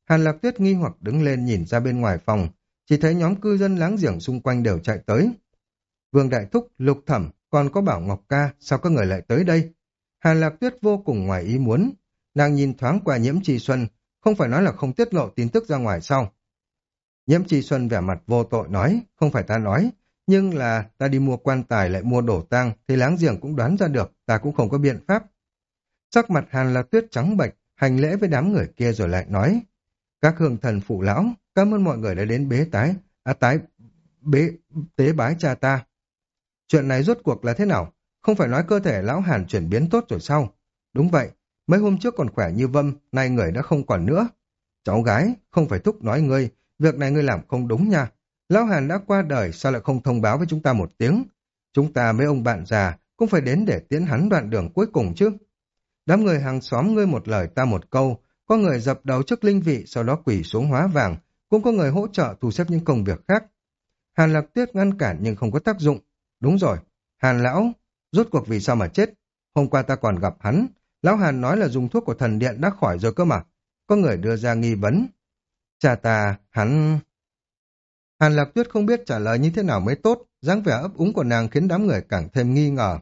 Hàn Lạc Tuyết nghi hoặc đứng lên nhìn ra bên ngoài phòng, chỉ thấy nhóm cư dân láng giềng xung quanh đều chạy tới. Vương Đại Thúc, Lục Thẩm, còn có Bảo Ngọc Ca, sao các người lại tới đây? Hàn Lạc Tuyết vô cùng ngoài ý muốn. Nàng nhìn thoáng qua Nhiễm Trì Xuân, không phải nói là không tiết lộ tin tức ra ngoài sao? Nhiễm Trì Xuân vẻ mặt vô tội nói, không phải ta nói, nhưng là ta đi mua quan tài lại mua đổ tang, thì láng giềng cũng đoán ra được, ta cũng không có biện pháp. Sắc mặt Hàn Lạc Tuyết trắng bệch, hành lễ với đám người kia rồi lại nói, các hương thần phụ lão, cảm ơn mọi người đã đến bế tái, à tái, bế, tế bái cha ta. Chuyện này rốt cuộc là thế nào? Không phải nói cơ thể lão Hàn chuyển biến tốt rồi sao? Đúng vậy, mấy hôm trước còn khỏe như vâm, nay người đã không còn nữa. Cháu gái, không phải thúc nói ngươi, việc này ngươi làm không đúng nha. Lão Hàn đã qua đời, sao lại không thông báo với chúng ta một tiếng? Chúng ta mấy ông bạn già cũng phải đến để tiễn hắn đoạn đường cuối cùng chứ. Đám người hàng xóm ngươi một lời ta một câu, có người dập đầu trước linh vị sau đó quỳ xuống hóa vàng, cũng có người hỗ trợ thu xếp những công việc khác. Hàn Lạc Tuyết ngăn cản nhưng không có tác dụng. Đúng rồi, Hàn lão, rốt cuộc vì sao mà chết? Hôm qua ta còn gặp hắn, lão Hàn nói là dùng thuốc của thần điện đã khỏi rồi cơ mà. Có người đưa ra nghi vấn. Cha ta, hắn... Hàn Lạc Tuyết không biết trả lời như thế nào mới tốt, dáng vẻ ấp úng của nàng khiến đám người càng thêm nghi ngờ.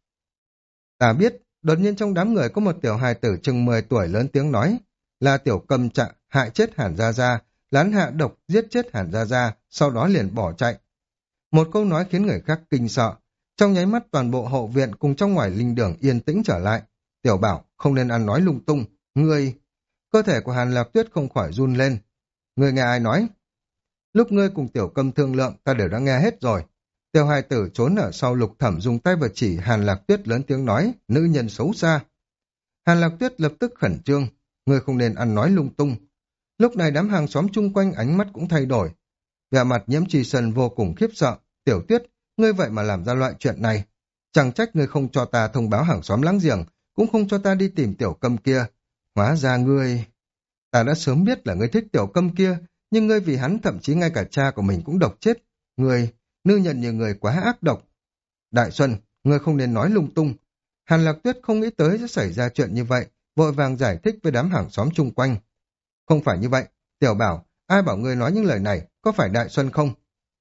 Ta biết, đột nhiên trong đám người có một tiểu hài tử chừng mười tuổi lớn tiếng nói, là tiểu cầm trạ hại chết Hàn Gia Gia, lán hạ độc giết chết Hàn Gia Gia, sau đó liền bỏ chạy. Một câu nói khiến người khác kinh sợ. Trong nháy mắt toàn bộ hậu viện cùng trong ngoài linh đường yên tĩnh trở lại. Tiểu Bảo không nên ăn nói lung tung. Ngươi... Cơ thể của Hàn Lạc Tuyết không khỏi run lên. Ngươi nghe ai nói? Lúc ngươi cùng tiểu câm thương lượng ta đều đã nghe hết rồi. Tiểu hài tử trốn ở sau Lục Thẩm dùng tay vào chỉ Hàn Lạc Tuyết lớn tiếng nói, nữ nhân xấu xa. Hàn Lạc Tuyết lập tức khẩn trương. Ngươi không nên ăn nói lung tung. Lúc này đám hàng xóm chung quanh ánh mắt cũng thay đổi. Vẻ mặt Nhiễm Trì Xuân vô cùng khiếp sợ. Tiểu Tuyết, ngươi vậy mà làm ra loại chuyện này. Chẳng trách ngươi không cho ta thông báo hàng xóm láng giềng, cũng không cho ta đi tìm tiểu câm kia. Hóa ra ngươi... Ta đã sớm biết là ngươi thích tiểu câm kia, nhưng ngươi vì hắn thậm chí ngay cả cha của mình cũng độc chết. Ngươi, nữ nhân như ngươi quá ác độc. Đại Xuân, ngươi không nên nói lung tung. Hàn Lạc Tuyết không nghĩ tới sẽ xảy ra chuyện như vậy, vội vàng giải thích với đám hàng xóm chung quanh. Không phải như vậy, Tiểu Bảo, ai bảo ngươi nói những lời này, có phải Đại Xuân không?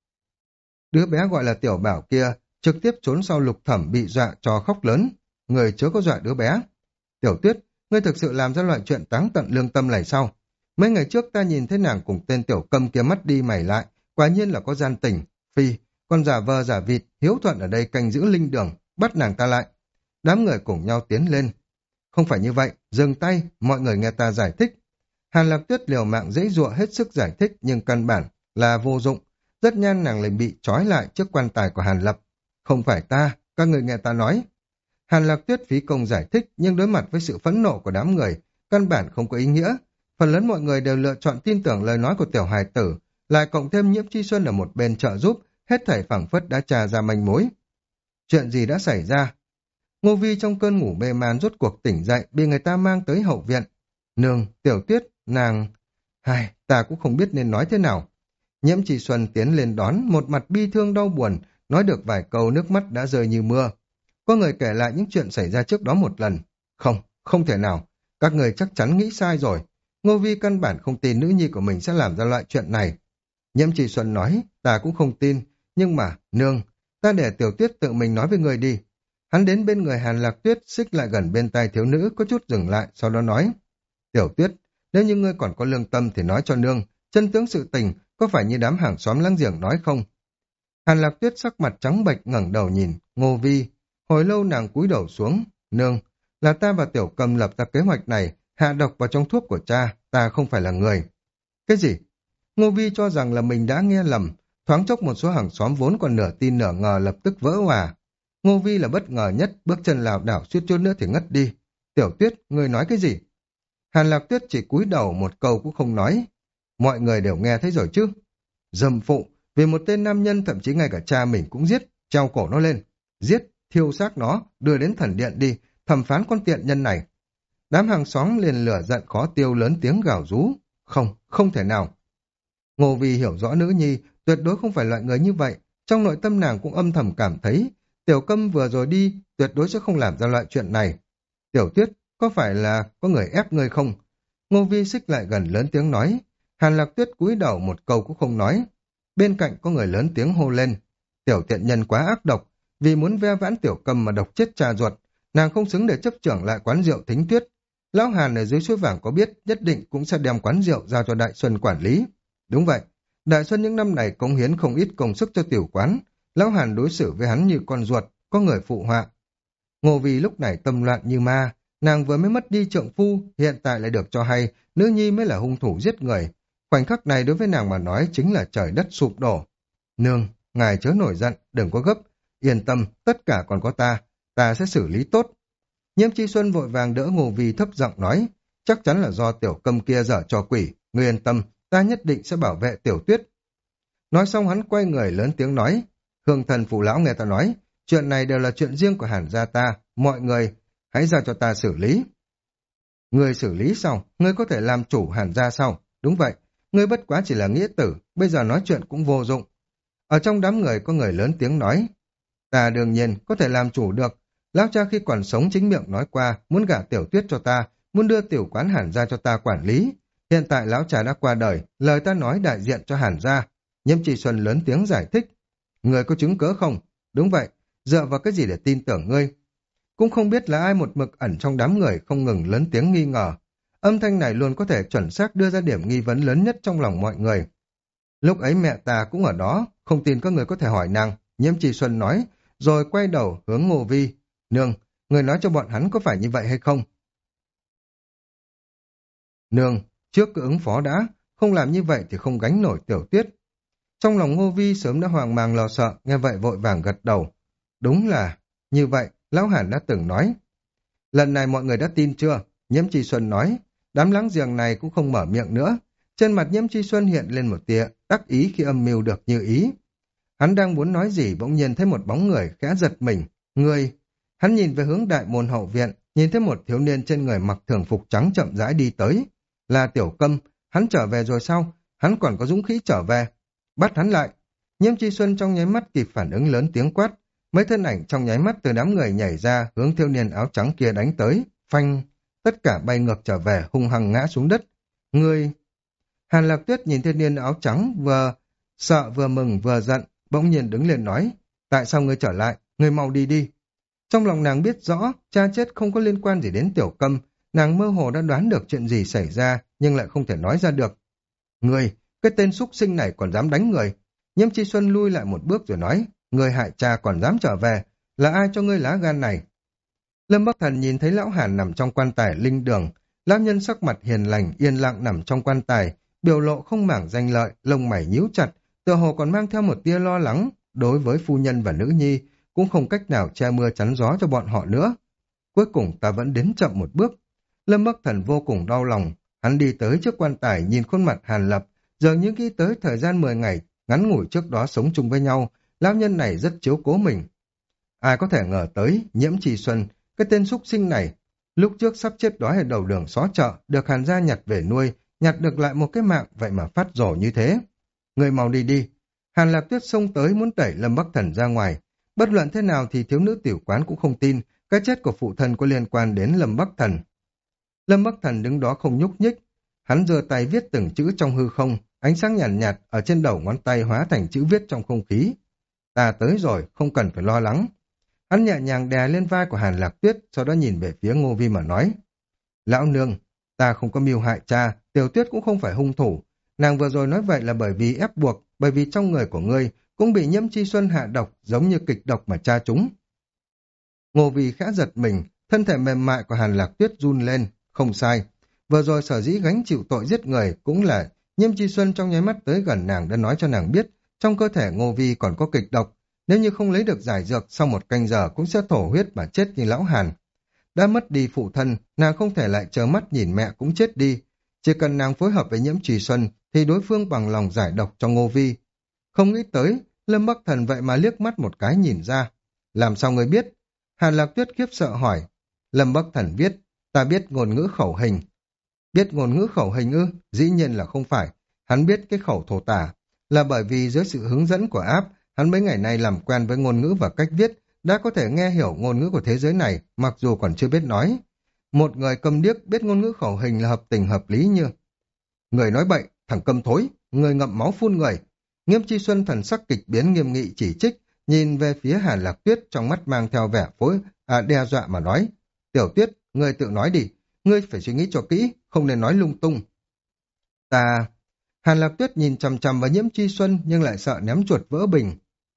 Đứa bé gọi là Tiểu Bảo kia, trực tiếp trốn sau Lục Thẩm bị dọa cho khóc lớn. Người chớ có dọa đứa bé. Tiểu Tuyết, ngươi thực sự làm ra loại chuyện táng tận lương tâm này sao? Mấy ngày trước ta nhìn thấy nàng cùng tên Tiểu Câm kia mất đi mày lại, quả nhiên là có gian tình. Phi, con giả vờ giả vịt, hiếu thuận ở đây canh giữ linh đường, bắt nàng ta lại. Đám người cùng nhau tiến lên. Không phải như vậy, dừng tay, mọi người nghe ta giải thích. Hàn Lạc Tuyết liều mạng dãy dụa hết sức giải thích nhưng căn bản là vô dụng. Rất nhanh nàng lại bị trói lại trước quan tài của Hàn Lập. Không phải ta, các người nghe ta nói. Hàn Lạc Tuyết phí công giải thích nhưng đối mặt với sự phẫn nộ của đám người, căn bản không có ý nghĩa. Phần lớn mọi người đều lựa chọn tin tưởng lời nói của tiểu hài tử, lại cộng thêm Nhiễm Chi Xuân ở một bên trợ giúp, hết thảy phảng phất đã trà ra manh mối. Chuyện gì đã xảy ra? Ngô Vi trong cơn ngủ mê man rốt cuộc tỉnh dậy, bị người ta mang tới hậu viện. Nương, Tiểu Tuyết, nàng... Hai, ta cũng không biết nên nói thế nào. Nhiễm Trì Xuân tiến lên đón, một mặt bi thương đau buồn, nói được vài câu nước mắt đã rơi như mưa. Có người kể lại những chuyện xảy ra trước đó một lần. Không, không thể nào. Các người chắc chắn nghĩ sai rồi. Ngô Vi căn bản không tin nữ nhi của mình sẽ làm ra loại chuyện này. Nhiễm Trì Xuân nói, ta cũng không tin. Nhưng mà, nương, ta để Tiểu Tuyết tự mình nói với người đi. Hắn đến bên người Hàn Lạc Tuyết, xích lại gần bên tai thiếu nữ, có chút dừng lại, sau đó nói. Tiểu Tuyết, nếu như ngươi còn có lương tâm thì nói cho nương, chân tướng sự tình có phải như đám hàng xóm láng giềng nói không? Hàn Lạc Tuyết sắc mặt trắng bệch ngẩng đầu nhìn, Ngô Vi. Hồi lâu nàng cúi đầu xuống, nương, là ta và Tiểu Cầm lập ra kế hoạch này, hạ độc vào trong thuốc của cha, ta không phải là người. Cái gì? Ngô Vi cho rằng là mình đã nghe lầm, thoáng chốc một số hàng xóm vốn còn nửa tin nửa ngờ lập tức vỡ hòa. Ngô Vi là bất ngờ nhất, bước chân lảo đảo suýt chút nữa thì ngất đi. Tiểu Tuyết, ngươi nói cái gì? Hàn Lạc Tuyết chỉ cúi đầu một câu cũng không nói. Mọi người đều nghe thấy rồi chứ. Dâm phụ, vì một tên nam nhân thậm chí ngay cả cha mình cũng giết, treo cổ nó lên. Giết, thiêu xác nó, đưa đến thần điện đi, thẩm phán con tiện nhân này. Đám hàng xóm liền lửa giận khó tiêu lớn tiếng gào rú. Không, không thể nào. Ngô Vi hiểu rõ nữ nhi, tuyệt đối không phải loại người như vậy. Trong nội tâm nàng cũng âm thầm cảm thấy, Tiểu Câm vừa rồi đi, tuyệt đối sẽ không làm ra loại chuyện này. Tiểu Tuyết, có phải là có người ép ngươi không? Ngô Vi xích lại gần lớn tiếng nói. Hàn Lạc Tuyết cúi đầu một câu cũng không nói. Bên cạnh có người lớn tiếng hô lên. Tiểu tiện nhân quá ác độc, vì muốn ve vãn Tiểu Cầm mà độc chết cha ruột, nàng không xứng để chấp trưởng lại quán rượu Thính Tuyết. Lão Hàn ở dưới suối vàng có biết, nhất định cũng sẽ đem quán rượu giao cho Đại Xuân quản lý. Đúng vậy, Đại Xuân những năm này cống hiến không ít công sức cho tiểu quán, Lão Hàn đối xử với hắn như con ruột, có người phụ họa. Ngô Vi lúc này tâm loạn như ma, nàng vừa mới mất đi trượng phu, hiện tại lại được cho hay nữ nhi mới là hung thủ giết người. Khoảnh khắc này đối với nàng mà nói chính là trời đất sụp đổ. Nương, ngài chớ nổi giận, đừng có gấp, yên tâm, tất cả còn có ta, ta sẽ xử lý tốt. Nhiễm Chi Xuân vội vàng đỡ Ngô Vi thấp giọng nói, chắc chắn là do Tiểu Cầm kia dở trò quỷ, ngươi yên tâm, ta nhất định sẽ bảo vệ Tiểu Tuyết. Nói xong hắn quay người lớn tiếng nói, Hương Thần Phù Lão nghe ta nói, chuyện này đều là chuyện riêng của Hàn gia ta, mọi người hãy giao cho ta xử lý. Ngươi xử lý sao? Ngươi có thể làm chủ Hàn gia sao? Đúng vậy, ngươi bất quá chỉ là nghĩa tử, bây giờ nói chuyện cũng vô dụng. Ở trong đám người có người lớn tiếng nói, ta đương nhiên có thể làm chủ được. Lão cha khi còn sống chính miệng nói qua, muốn gả Tiểu Tuyết cho ta, muốn đưa tiểu quán Hàn gia cho ta quản lý. Hiện tại lão cha đã qua đời, lời ta nói đại diện cho Hàn gia. Nhiễm Trì Xuân lớn tiếng giải thích. Người có chứng cớ không? Đúng vậy, dựa vào cái gì để tin tưởng ngươi? Cũng không biết là ai một mực ẩn trong đám người không ngừng lớn tiếng nghi ngờ. Âm thanh này luôn có thể chuẩn xác đưa ra điểm nghi vấn lớn nhất trong lòng mọi người. Lúc ấy mẹ ta cũng ở đó, không tin các người có thể hỏi nàng. Nhiễm Trì Xuân nói, rồi quay đầu hướng Ngô Vi. Nương, người nói cho bọn hắn có phải như vậy hay không? Nương, trước cứ ứng phó đã, không làm như vậy thì không gánh nổi Tiểu Tuyết. Trong lòng Ngô Vi sớm đã hoang mang lo sợ, nghe vậy vội vàng gật đầu. Đúng là, như vậy, Lão Hàn đã từng nói. Lần này mọi người đã tin chưa? Nhiễm Chi Xuân nói, đám láng giềng này cũng không mở miệng nữa. Trên mặt Nhiễm Chi Xuân hiện lên một tia đắc ý khi âm mưu được như ý. Hắn đang muốn nói gì bỗng nhiên thấy một bóng người khẽ giật mình. Người, hắn nhìn về hướng đại môn hậu viện, nhìn thấy một thiếu niên trên người mặc thường phục trắng chậm rãi đi tới. Là Tiểu Câm, hắn trở về rồi sao? Hắn còn có dũng khí trở về. Bắt hắn lại. Nhiễm Chi Xuân trong nháy mắt kịp phản ứng lớn tiếng quát. Mấy thân ảnh trong nháy mắt từ đám người nhảy ra hướng thiếu niên áo trắng kia đánh tới. Phanh, tất cả bay ngược trở về hung hăng ngã xuống đất. Ngươi... Hàn Lạc Tuyết nhìn thiếu niên áo trắng vừa sợ vừa mừng vừa giận, bỗng nhiên đứng lên nói. Tại sao ngươi trở lại? Ngươi mau đi đi. Trong lòng nàng biết rõ, cha chết không có liên quan gì đến Tiểu Câm. Nàng mơ hồ đã đoán được chuyện gì xảy ra, nhưng lại không thể nói ra được. Ngươi, cái tên súc sinh này còn dám đánh người. Nhiễm Chi Xuân lui lại một bước rồi nói, ngươi hại cha còn dám trở về, là ai cho ngươi lá gan này? Lâm Bắc Thần nhìn thấy lão Hàn nằm trong quan tài linh đường, lão nhân sắc mặt hiền lành, yên lặng nằm trong quan tài, biểu lộ không mảng danh lợi, lông mày nhíu chặt, tựa hồ còn mang theo một tia lo lắng, đối với phu nhân và nữ nhi, cũng không cách nào che mưa chắn gió cho bọn họ nữa. Cuối cùng ta vẫn đến chậm một bước. Lâm Bắc Thần vô cùng đau lòng, hắn đi tới trước quan tài nhìn khuôn mặt Hàn Lập, giờ những nghĩ tới thời gian mười ngày ngắn ngủi trước đó sống chung với nhau, lão nhân này rất chiếu cố mình. Ai có thể ngờ tới, Nhiễm Trì Xuân, cái tên súc sinh này, lúc trước sắp chết đói ở đầu đường xó chợ, được Hàn gia nhặt về nuôi, nhặt được lại một cái mạng, vậy mà phát rổ như thế. Người mau đi đi. Hàn Lạc Tuyết xông tới muốn đẩy Lâm Bắc Thần ra ngoài. Bất luận thế nào thì thiếu nữ tiểu quán cũng không tin, cái chết của phụ thân có liên quan đến Lâm Bắc Thần. Lâm Bắc Thần đứng đó không nhúc nhích, hắn giơ tay viết từng chữ trong hư không, ánh sáng nhàn nhạt, nhạt ở trên đầu ngón tay hóa thành chữ viết trong không khí. Ta tới rồi, không cần phải lo lắng. Hắn nhẹ nhàng đè lên vai của Hàn Lạc Tuyết, sau đó nhìn về phía Ngô Vi mà nói. Lão nương, ta không có mưu hại cha, Tiểu Tuyết cũng không phải hung thủ. Nàng vừa rồi nói vậy là bởi vì ép buộc, bởi vì trong người của ngươi cũng bị Nhiễm Chi Xuân hạ độc giống như kịch độc mà cha chúng. Ngô Vi khẽ giật mình, thân thể mềm mại của Hàn Lạc Tuyết run lên, không sai. Vừa rồi sở dĩ gánh chịu tội giết người cũng là Nhiễm Chi Xuân trong nháy mắt tới gần nàng đã nói cho nàng biết trong cơ thể Ngô Vi còn có kịch độc, nếu như không lấy được giải dược sau một canh giờ cũng sẽ thổ huyết mà chết như lão Hàn. Đã mất đi phụ thân, nàng không thể lại trơ mắt nhìn mẹ cũng chết đi. Chỉ cần nàng phối hợp với Nhiễm Trì Xuân thì đối phương bằng lòng giải độc cho Ngô Vi. Không nghĩ tới, Lâm Bắc Thần vậy mà liếc mắt một cái nhìn ra. Làm sao người biết? Hàn Lạc Tuyết khiếp sợ hỏi. Lâm Bắc Thần viết, ta biết ngôn ngữ khẩu hình. Biết ngôn ngữ khẩu hình ư? Dĩ nhiên là không phải. Hắn biết cái khẩu thổ tả. Là bởi vì dưới sự hướng dẫn của áp, hắn mấy ngày nay làm quen với ngôn ngữ và cách viết, đã có thể nghe hiểu ngôn ngữ của thế giới này, mặc dù còn chưa biết nói. Một người câm điếc biết ngôn ngữ khẩu hình là hợp tình hợp lý như người nói bậy, thằng câm thối, người ngậm máu phun người. Nghiêm Chi Xuân thần sắc kịch biến nghiêm nghị chỉ trích, nhìn về phía Hàn Lạc Tuyết trong mắt mang theo vẻ phối à, đe dọa mà nói. Tiểu Tuyết, ngươi tự nói đi, ngươi phải suy nghĩ cho kỹ, không nên nói lung tung. Ta... Hàn Lạc Tuyết nhìn chằm chằm vào Nhiễm Chi Xuân nhưng lại sợ ném chuột vỡ bình.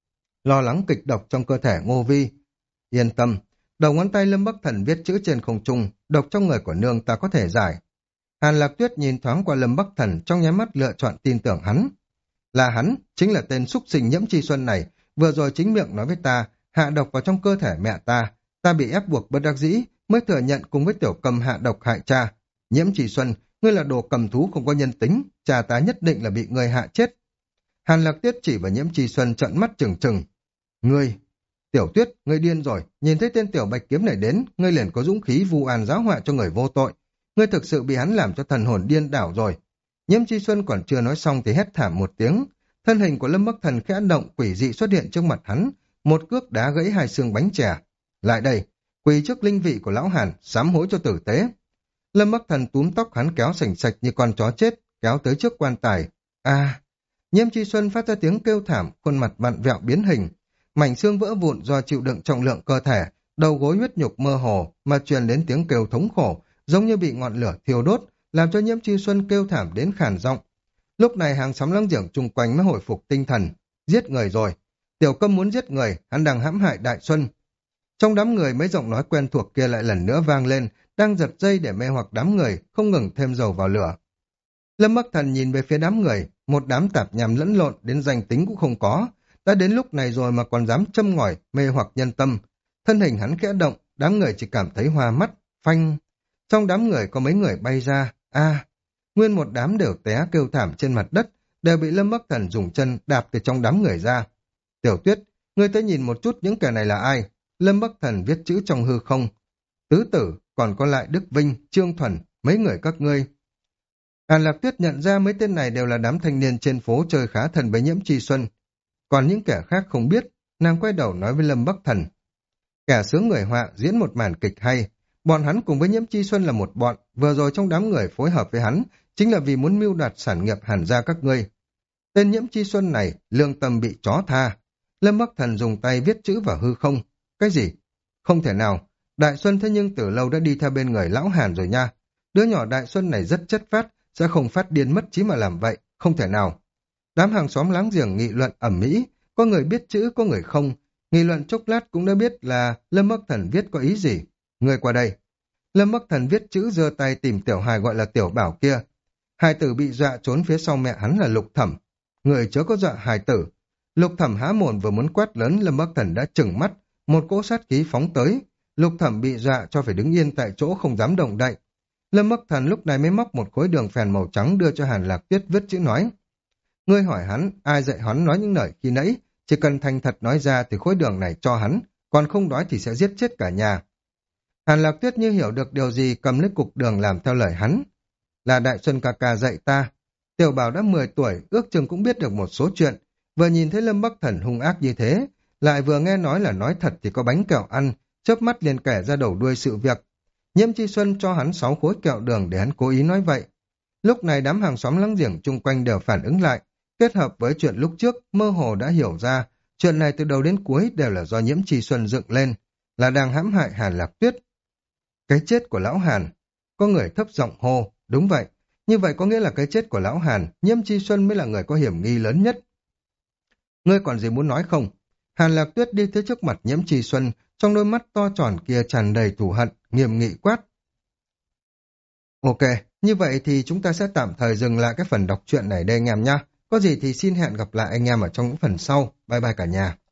Lo lắng kịch độc trong cơ thể Ngô Vi. Yên tâm, đầu ngón tay Lâm Bắc Thần viết chữ trên không trung, độc trong người của nương ta có thể giải. Hàn Lạc Tuyết nhìn thoáng qua Lâm Bắc Thần trong nháy mắt lựa chọn tin tưởng hắn. Là hắn, chính là tên xúc sinh Nhiễm Chi Xuân này, vừa rồi chính miệng nói với ta, hạ độc vào trong cơ thể mẹ ta, ta bị ép buộc bất đắc dĩ, mới thừa nhận cùng với tiểu cầm hạ độc hại cha. Nhiễm Chi Xuân, ngươi là đồ cầm thú không có nhân tính, cha ta nhất định là bị ngươi hạ chết. Hàn Lạc Tuyết chỉ vào Nhiễm Chi Xuân trợn mắt trừng trừng. Ngươi, Tiểu Tuyết, ngươi điên rồi, nhìn thấy tên tiểu bạch kiếm này đến, ngươi liền có dũng khí vu oan giáo họa cho người vô tội. Ngươi thực sự bị hắn làm cho thần hồn điên đảo rồi. Nhiễm Chi Xuân còn chưa nói xong thì hét thảm một tiếng. Thân hình của Lâm Bắc Thần khẽ động, quỷ dị xuất hiện trước mặt hắn, một cước đá gãy hai xương bánh chè. Lại đây, quỳ trước linh vị của lão Hàn, sám hối cho tử tế. Lâm Bắc Thần túm tóc hắn kéo sành sạch như con chó chết, kéo tới trước quan tài. A! Nhiễm Chi Xuân phát ra tiếng kêu thảm, khuôn mặt vặn vẹo biến hình, mảnh xương vỡ vụn do chịu đựng trọng lượng cơ thể, đầu gối huyết nhục mơ hồ mà truyền đến tiếng kêu thống khổ, giống như bị ngọn lửa thiêu đốt, làm cho Nhiễm Chi Xuân kêu thảm đến khàn giọng. Lúc này hàng xóm láng giềng chung quanh mới hồi phục tinh thần, giết người rồi. Tiểu Câm muốn giết người, hắn đang hãm hại Đại Xuân. Trong đám người mấy giọng nói quen thuộc kia lại lần nữa vang lên, đang giật dây để mê hoặc đám người, không ngừng thêm dầu vào lửa. Lâm Bắc Thần nhìn về phía đám người, một đám tạp nhằm lẫn lộn đến danh tính cũng không có, đã đến lúc này rồi mà còn dám châm ngòi, mê hoặc nhân tâm. Thân hình hắn khẽ động, đám người chỉ cảm thấy hoa mắt, phanh. Trong đám người có mấy người bay ra, a nguyên một đám đều té kêu thảm trên mặt đất, đều bị Lâm Bắc Thần dùng chân đạp từ trong đám người ra. Tiểu Tuyết, ngươi tới nhìn một chút những kẻ này là ai? Lâm Bắc Thần viết chữ trong hư không. Tứ Tử, còn có lại Đức Vinh, Trương Thuần, mấy người các ngươi. Hàn Lạc Tuyết nhận ra mấy tên này đều là đám thanh niên trên phố chơi khá thần với Nhiễm Chi Xuân. Còn những kẻ khác không biết, nàng quay đầu nói với Lâm Bắc Thần. Kẻ sướng người họa diễn một màn kịch hay. Bọn hắn cùng với Nhiễm Chi Xuân là một bọn, vừa rồi trong đám người phối hợp với hắn, chính là vì muốn mưu đoạt sản nghiệp Hàn gia các ngươi. Tên Nhiễm Chi Xuân này, lương tâm bị chó tha. Lâm Bắc Thần dùng tay viết chữ vào hư không. Cái gì? Không thể nào. Đại Xuân thế nhưng từ lâu đã đi theo bên người lão Hàn rồi nha. Đứa nhỏ Đại Xuân này rất chất phát, sẽ không phát điên mất chí mà làm vậy. Không thể nào. Đám hàng xóm láng giềng nghị luận ầm ĩ, có người biết chữ, có người không. Nghị luận chốc lát cũng đã biết là Lâm Bắc Thần viết có ý gì. Người qua đây. Lâm Bắc Thần viết chữ giơ tay tìm tiểu hài gọi là Tiểu Bảo kia. Hài tử bị dọa trốn phía sau mẹ hắn là Lục Thẩm. Người chớ có dọa hài tử. Lục Thẩm há mồm vừa muốn quát lớn, Lâm Bắc Thần đã trừng mắt, một cỗ sát khí phóng tới. Lục Thẩm bị dọa cho phải đứng yên tại chỗ không dám động đậy. Lâm Bắc Thần lúc này mới móc một khối đường phèn màu trắng đưa cho Hàn Lạc Tuyết viết chữ nói. Ngươi hỏi hắn, ai dạy hắn nói những lời khi nãy, chỉ cần thành thật nói ra thì khối đường này cho hắn, còn không nói thì sẽ giết chết cả nhà. Hàn Lạc Tuyết như hiểu được điều gì cầm lấy cục đường làm theo lời hắn. Là Đại Xuân ca ca dạy ta. Tiểu Bảo đã mười tuổi, ước chừng cũng biết được một số chuyện. Vừa nhìn thấy Lâm Bắc Thần hung ác như thế, lại vừa nghe nói là nói thật thì có bánh kẹo ăn, chớp mắt liền kể ra đầu đuôi sự việc. Nhiễm Chi Xuân cho hắn sáu khối kẹo đường để hắn cố ý nói vậy. Lúc này đám hàng xóm láng giềng chung quanh đều phản ứng lại, kết hợp với chuyện lúc trước mơ hồ đã hiểu ra, chuyện này từ đầu đến cuối đều là do Nhiễm Chi Xuân dựng lên, là đang hãm hại Hàn Lạc Tuyết. Cái chết của lão Hàn, có người thấp giọng hô, đúng vậy, như vậy có nghĩa là cái chết của lão Hàn, Nhiễm Chi Xuân mới là người có hiểm nghi lớn nhất. Ngươi còn gì muốn nói không? Hàn Lạc Tuyết đi tới trước mặt Nhiễm Chi Xuân, trong đôi mắt to tròn kia tràn đầy thù hận, nghiêm nghị quát. Ok, như vậy thì chúng ta sẽ tạm thời dừng lại cái phần đọc truyện này đây anh em nhé. Có gì thì xin hẹn gặp lại anh em ở trong những phần sau. Bye bye cả nhà.